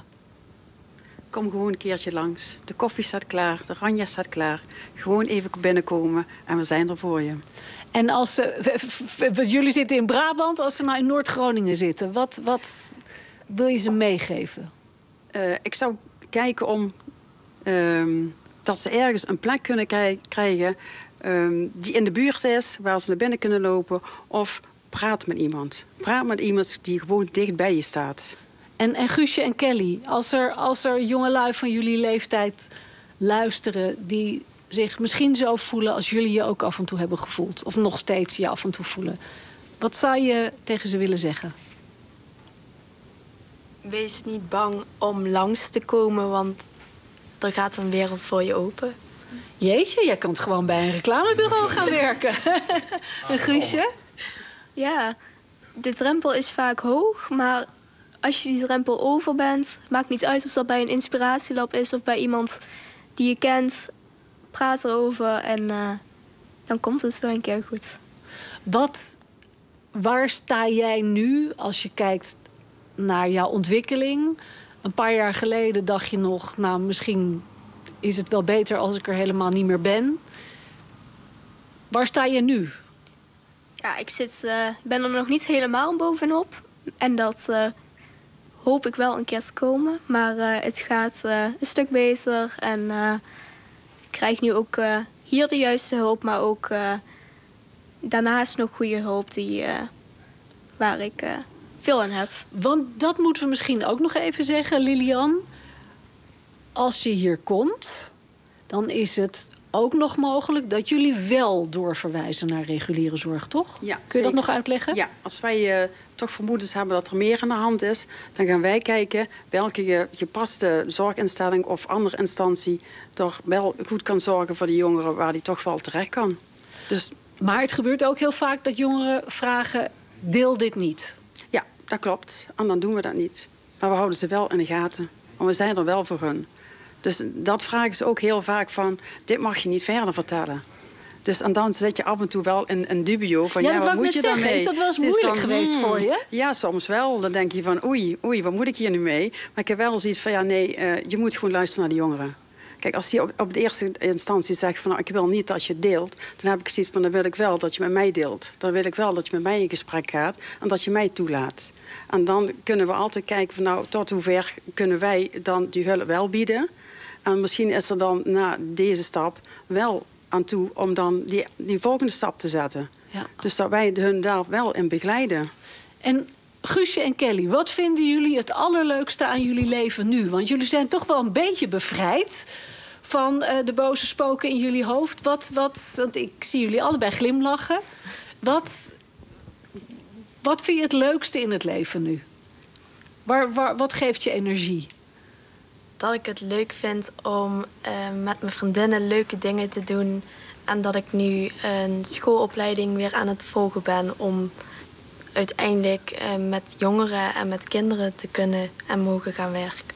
Kom gewoon een keertje langs. De koffie staat klaar, de ranja staat klaar. Gewoon even binnenkomen en we zijn er voor je. En als ze, jullie zitten in Brabant, als ze nou in Noord-Groningen zitten, wat, wat wil je ze meegeven? Uh, ik zou kijken om uh, dat ze ergens een plek kunnen krij- krijgen uh, die in de buurt is, waar ze naar binnen kunnen lopen. Of praat met iemand. Praat met iemand die gewoon dicht bij je staat. En, en Guusje en Kelly, als er, als er jongelui van jullie leeftijd luisteren die zich misschien zo voelen als jullie je ook af en toe hebben gevoeld, of nog steeds je af en toe voelen, wat zou je tegen ze willen zeggen? Wees niet bang om langs te komen, want er gaat een wereld voor je open. Jeetje, jij kan gewoon bij een reclamebureau gaan werken. Een Guusje? Ja, de drempel is vaak hoog, maar als je die drempel over bent, maakt niet uit of dat bij een inspiratielab is of bij iemand die je kent. Praat erover en uh, dan komt het wel een keer goed. Wat, waar sta jij nu als je kijkt naar jouw ontwikkeling? Een paar jaar geleden dacht je nog, nou misschien is het wel beter als ik er helemaal niet meer ben. Waar sta je nu? Ja, ik zit, uh, ben er nog niet helemaal bovenop. En dat uh, hoop ik wel een keer te komen. Maar uh, het gaat uh, een stuk beter. En uh, ik krijg nu ook uh, hier de juiste hulp. Maar ook uh, daarnaast nog goede hulp die, uh, waar ik uh, veel aan heb. Want dat moeten we misschien ook nog even zeggen, Lilian. Als je hier komt, dan is het ook nog mogelijk dat jullie wel doorverwijzen naar reguliere zorg, toch? Ja, Kun je zeker. dat nog uitleggen? Ja, als wij uh, toch vermoedens hebben dat er meer aan de hand is, dan gaan wij kijken welke ge- gepaste zorginstelling of andere instantie toch wel goed kan zorgen voor de jongeren waar die toch wel terecht kan. Dus, maar het gebeurt ook heel vaak dat jongeren vragen, deel dit niet. Ja, dat klopt. En dan doen we dat niet. Maar we houden ze wel in de gaten. Want we zijn er wel voor hun. Dus dat vragen ze ook heel vaak van, dit mag je niet verder vertellen. Dus en dan zit je af en toe wel in een dubio van, ja, ja wat moet je daarmee? Is dat wel eens moeilijk van, geweest hmm, voor je? Ja, soms wel. Dan denk je van, oei, oei, wat moet ik hier nu mee? Maar ik heb wel zoiets van, ja, nee, uh, je moet gewoon luisteren naar de jongeren. Kijk, als die op, op de eerste instantie zegt van, nou, ik wil niet dat je deelt, dan heb ik zoiets van, dan wil ik wel dat je met mij deelt. Dan wil ik wel dat je met mij in gesprek gaat en dat je mij toelaat. En dan kunnen we altijd kijken van, nou, tot hoever kunnen wij dan die hulp wel bieden? En misschien is er dan na deze stap wel aan toe om dan die, die volgende stap te zetten. Ja. Dus dat wij hun daar wel in begeleiden. En Guusje en Kelly, wat vinden jullie het allerleukste aan jullie leven nu? Want jullie zijn toch wel een beetje bevrijd van uh, de boze spoken in jullie hoofd. Wat, wat, want ik zie jullie allebei glimlachen. Wat, wat vind je het leukste in het leven nu? Waar, waar, wat geeft je energie? dat ik het leuk vind om uh, met mijn vriendinnen leuke dingen te doen. En dat ik nu een schoolopleiding weer aan het volgen ben om uiteindelijk uh, met jongeren en met kinderen te kunnen en mogen gaan werken.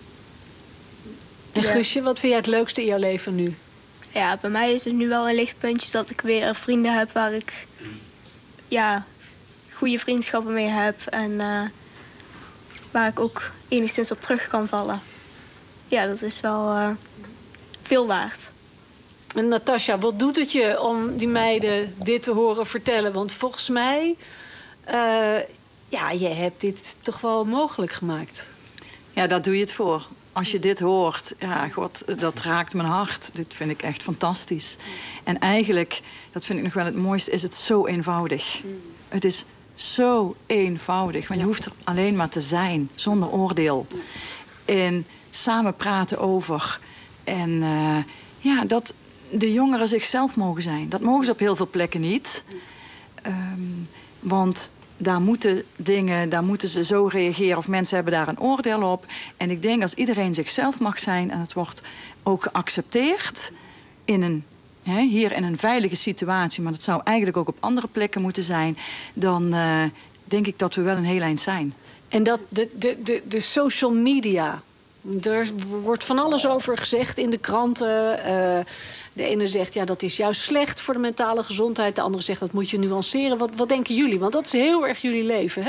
En Guusje, wat vind jij het leukste in jouw leven nu? Ja, bij mij is het nu wel een lichtpuntje dat ik weer vrienden heb waar ik ja, goede vriendschappen mee heb. En uh, waar ik ook enigszins op terug kan vallen. Ja, dat is wel uh, veel waard. En Natasja, wat doet het je om die meiden dit te horen vertellen? Want volgens mij, uh, ja, je hebt dit toch wel mogelijk gemaakt. Ja, daar doe je het voor. Als je dit hoort, ja, god, dat raakt mijn hart. Dit vind ik echt fantastisch. En eigenlijk, dat vind ik nog wel het mooiste, is het zo eenvoudig. Mm. Het is zo eenvoudig, want je hoeft er alleen maar te zijn, zonder oordeel. Ja. En samen praten over. En uh, ja, dat de jongeren zichzelf mogen zijn. Dat mogen ze op heel veel plekken niet. Um, want daar moeten dingen, daar moeten ze zo reageren of mensen hebben daar een oordeel op. En ik denk als iedereen zichzelf mag zijn en het wordt ook geaccepteerd in een, hè, hier in een veilige situatie, maar dat zou eigenlijk ook op andere plekken moeten zijn, dan uh, denk ik dat we wel een heel eind zijn. En dat de, de, de, de social media, er wordt van alles over gezegd in de kranten. Uh, De ene zegt, ja, dat is juist slecht voor de mentale gezondheid. De andere zegt, dat moet je nuanceren. Wat, wat denken jullie? Want dat is heel erg jullie leven, hè?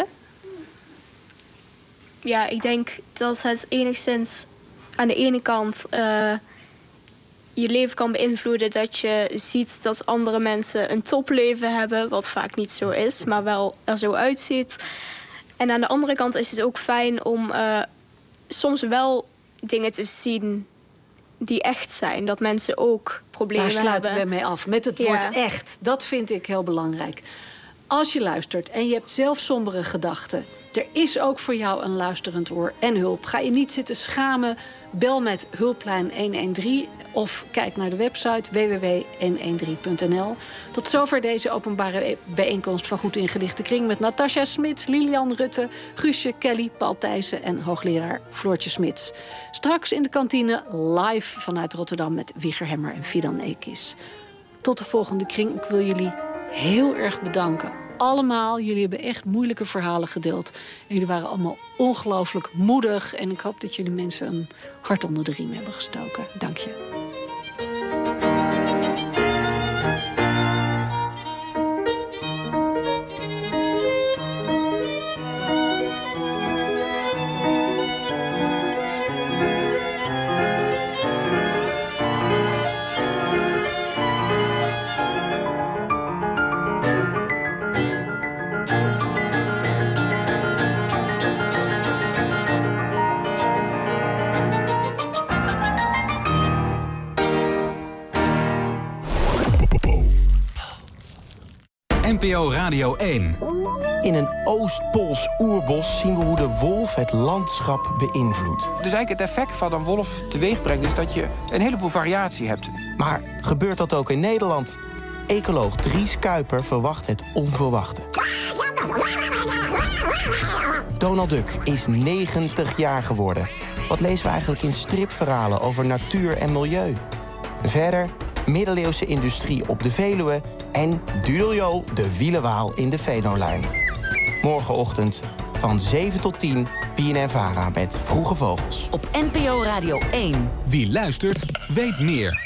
Ja, ik denk dat het enigszins aan de ene kant uh, je leven kan beïnvloeden. Dat je ziet dat andere mensen een topleven hebben. Wat vaak niet zo is, maar wel er zo uitziet. En aan de andere kant is het ook fijn om uh, soms wel dingen te zien die echt zijn. Dat mensen ook problemen hebben. Daar sluiten we mee af. Met het woord ja. echt. Dat vind ik heel belangrijk. Als je luistert en je hebt zelf sombere gedachten, er is ook voor jou een luisterend oor en hulp. Ga je niet zitten schamen. Bel met hulplijn honderddertien of kijk naar de website w w w punt n dertien punt n l. Tot zover deze openbare bijeenkomst van Goed Ingelichte Kring met Natasja Smits, Lilian Rutte, Guusje, Kelly, Paul Thijssen en hoogleraar Floortje Smits. Straks in de kantine live vanuit Rotterdam met Wieger Hemmer en Fidan Ekis. Tot de volgende Kring. Ik wil jullie heel erg bedanken. Allemaal, jullie hebben echt moeilijke verhalen gedeeld. En jullie waren allemaal ongelooflijk moedig. En ik hoop dat jullie mensen een hart onder de riem hebben gestoken. Dank je. N P O Radio één. In een Oostpools oerbos zien we hoe de wolf het landschap beïnvloedt. Dus eigenlijk het effect van een wolf teweeg brengt is dat je een heleboel variatie hebt. Maar gebeurt dat ook in Nederland? Ecoloog Dries Kuiper verwacht het onverwachte. Donald Duck is negentig jaar geworden. Wat lezen we eigenlijk in stripverhalen over natuur en milieu? Verder middeleeuwse industrie op de Veluwe en Dudeljo, de wielenwaal in de Venolijn. Morgenochtend van zeven tot tien, B N N Vara met Vroege Vogels. Op N P O Radio één. Wie luistert, weet meer.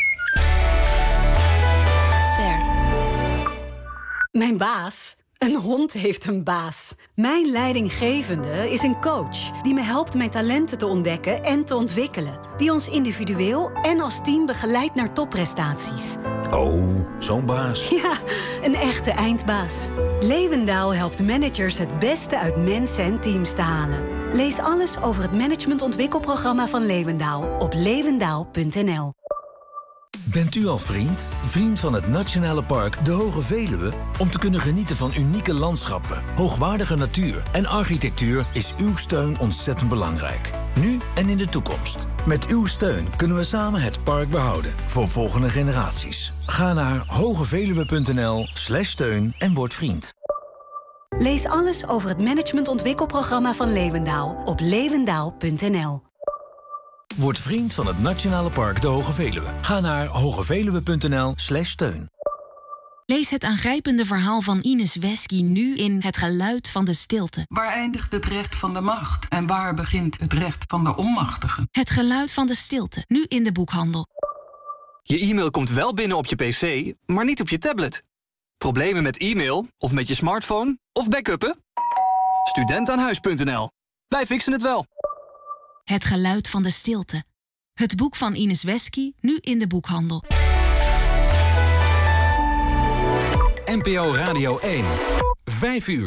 Ster. Mijn baas? Een hond heeft een baas. Mijn leidinggevende is een coach die me helpt mijn talenten te ontdekken en te ontwikkelen. Die ons individueel en als team begeleidt naar topprestaties. Oh, zo'n baas. Ja, een echte eindbaas. Leeuwendaal helpt managers het beste uit mensen en teams te halen. Lees alles over het managementontwikkelprogramma van Leeuwendaal op leeuwendaal punt n l. Bent u al vriend? Vriend van het Nationale Park De Hoge Veluwe? Om te kunnen genieten van unieke landschappen, hoogwaardige natuur en architectuur is uw steun ontzettend belangrijk. Nu en in de toekomst. Met uw steun kunnen we samen het park behouden voor volgende generaties. Ga naar hogeveluwe punt n l slash steun en word vriend. Lees alles over het managementontwikkelprogramma van Leeuwendaal op leeuwendaal punt n l. Word vriend van het Nationale Park De Hoge Veluwe. Ga naar hogeveluwe.nl slash steun. Lees het aangrijpende verhaal van Ines Wesky nu in Het geluid van de stilte. Waar eindigt het recht van de macht? En waar begint het recht van de onmachtigen? Het geluid van de stilte, nu in de boekhandel. Je e-mail komt wel binnen op je pc, maar niet op je tablet. Problemen met e-mail of met je smartphone of backuppen? studentaanhuis punt n l. Wij fixen het wel. Het geluid van de stilte. Het boek van Ines Wesky, nu in de boekhandel. N P O Radio één. Vijf uur.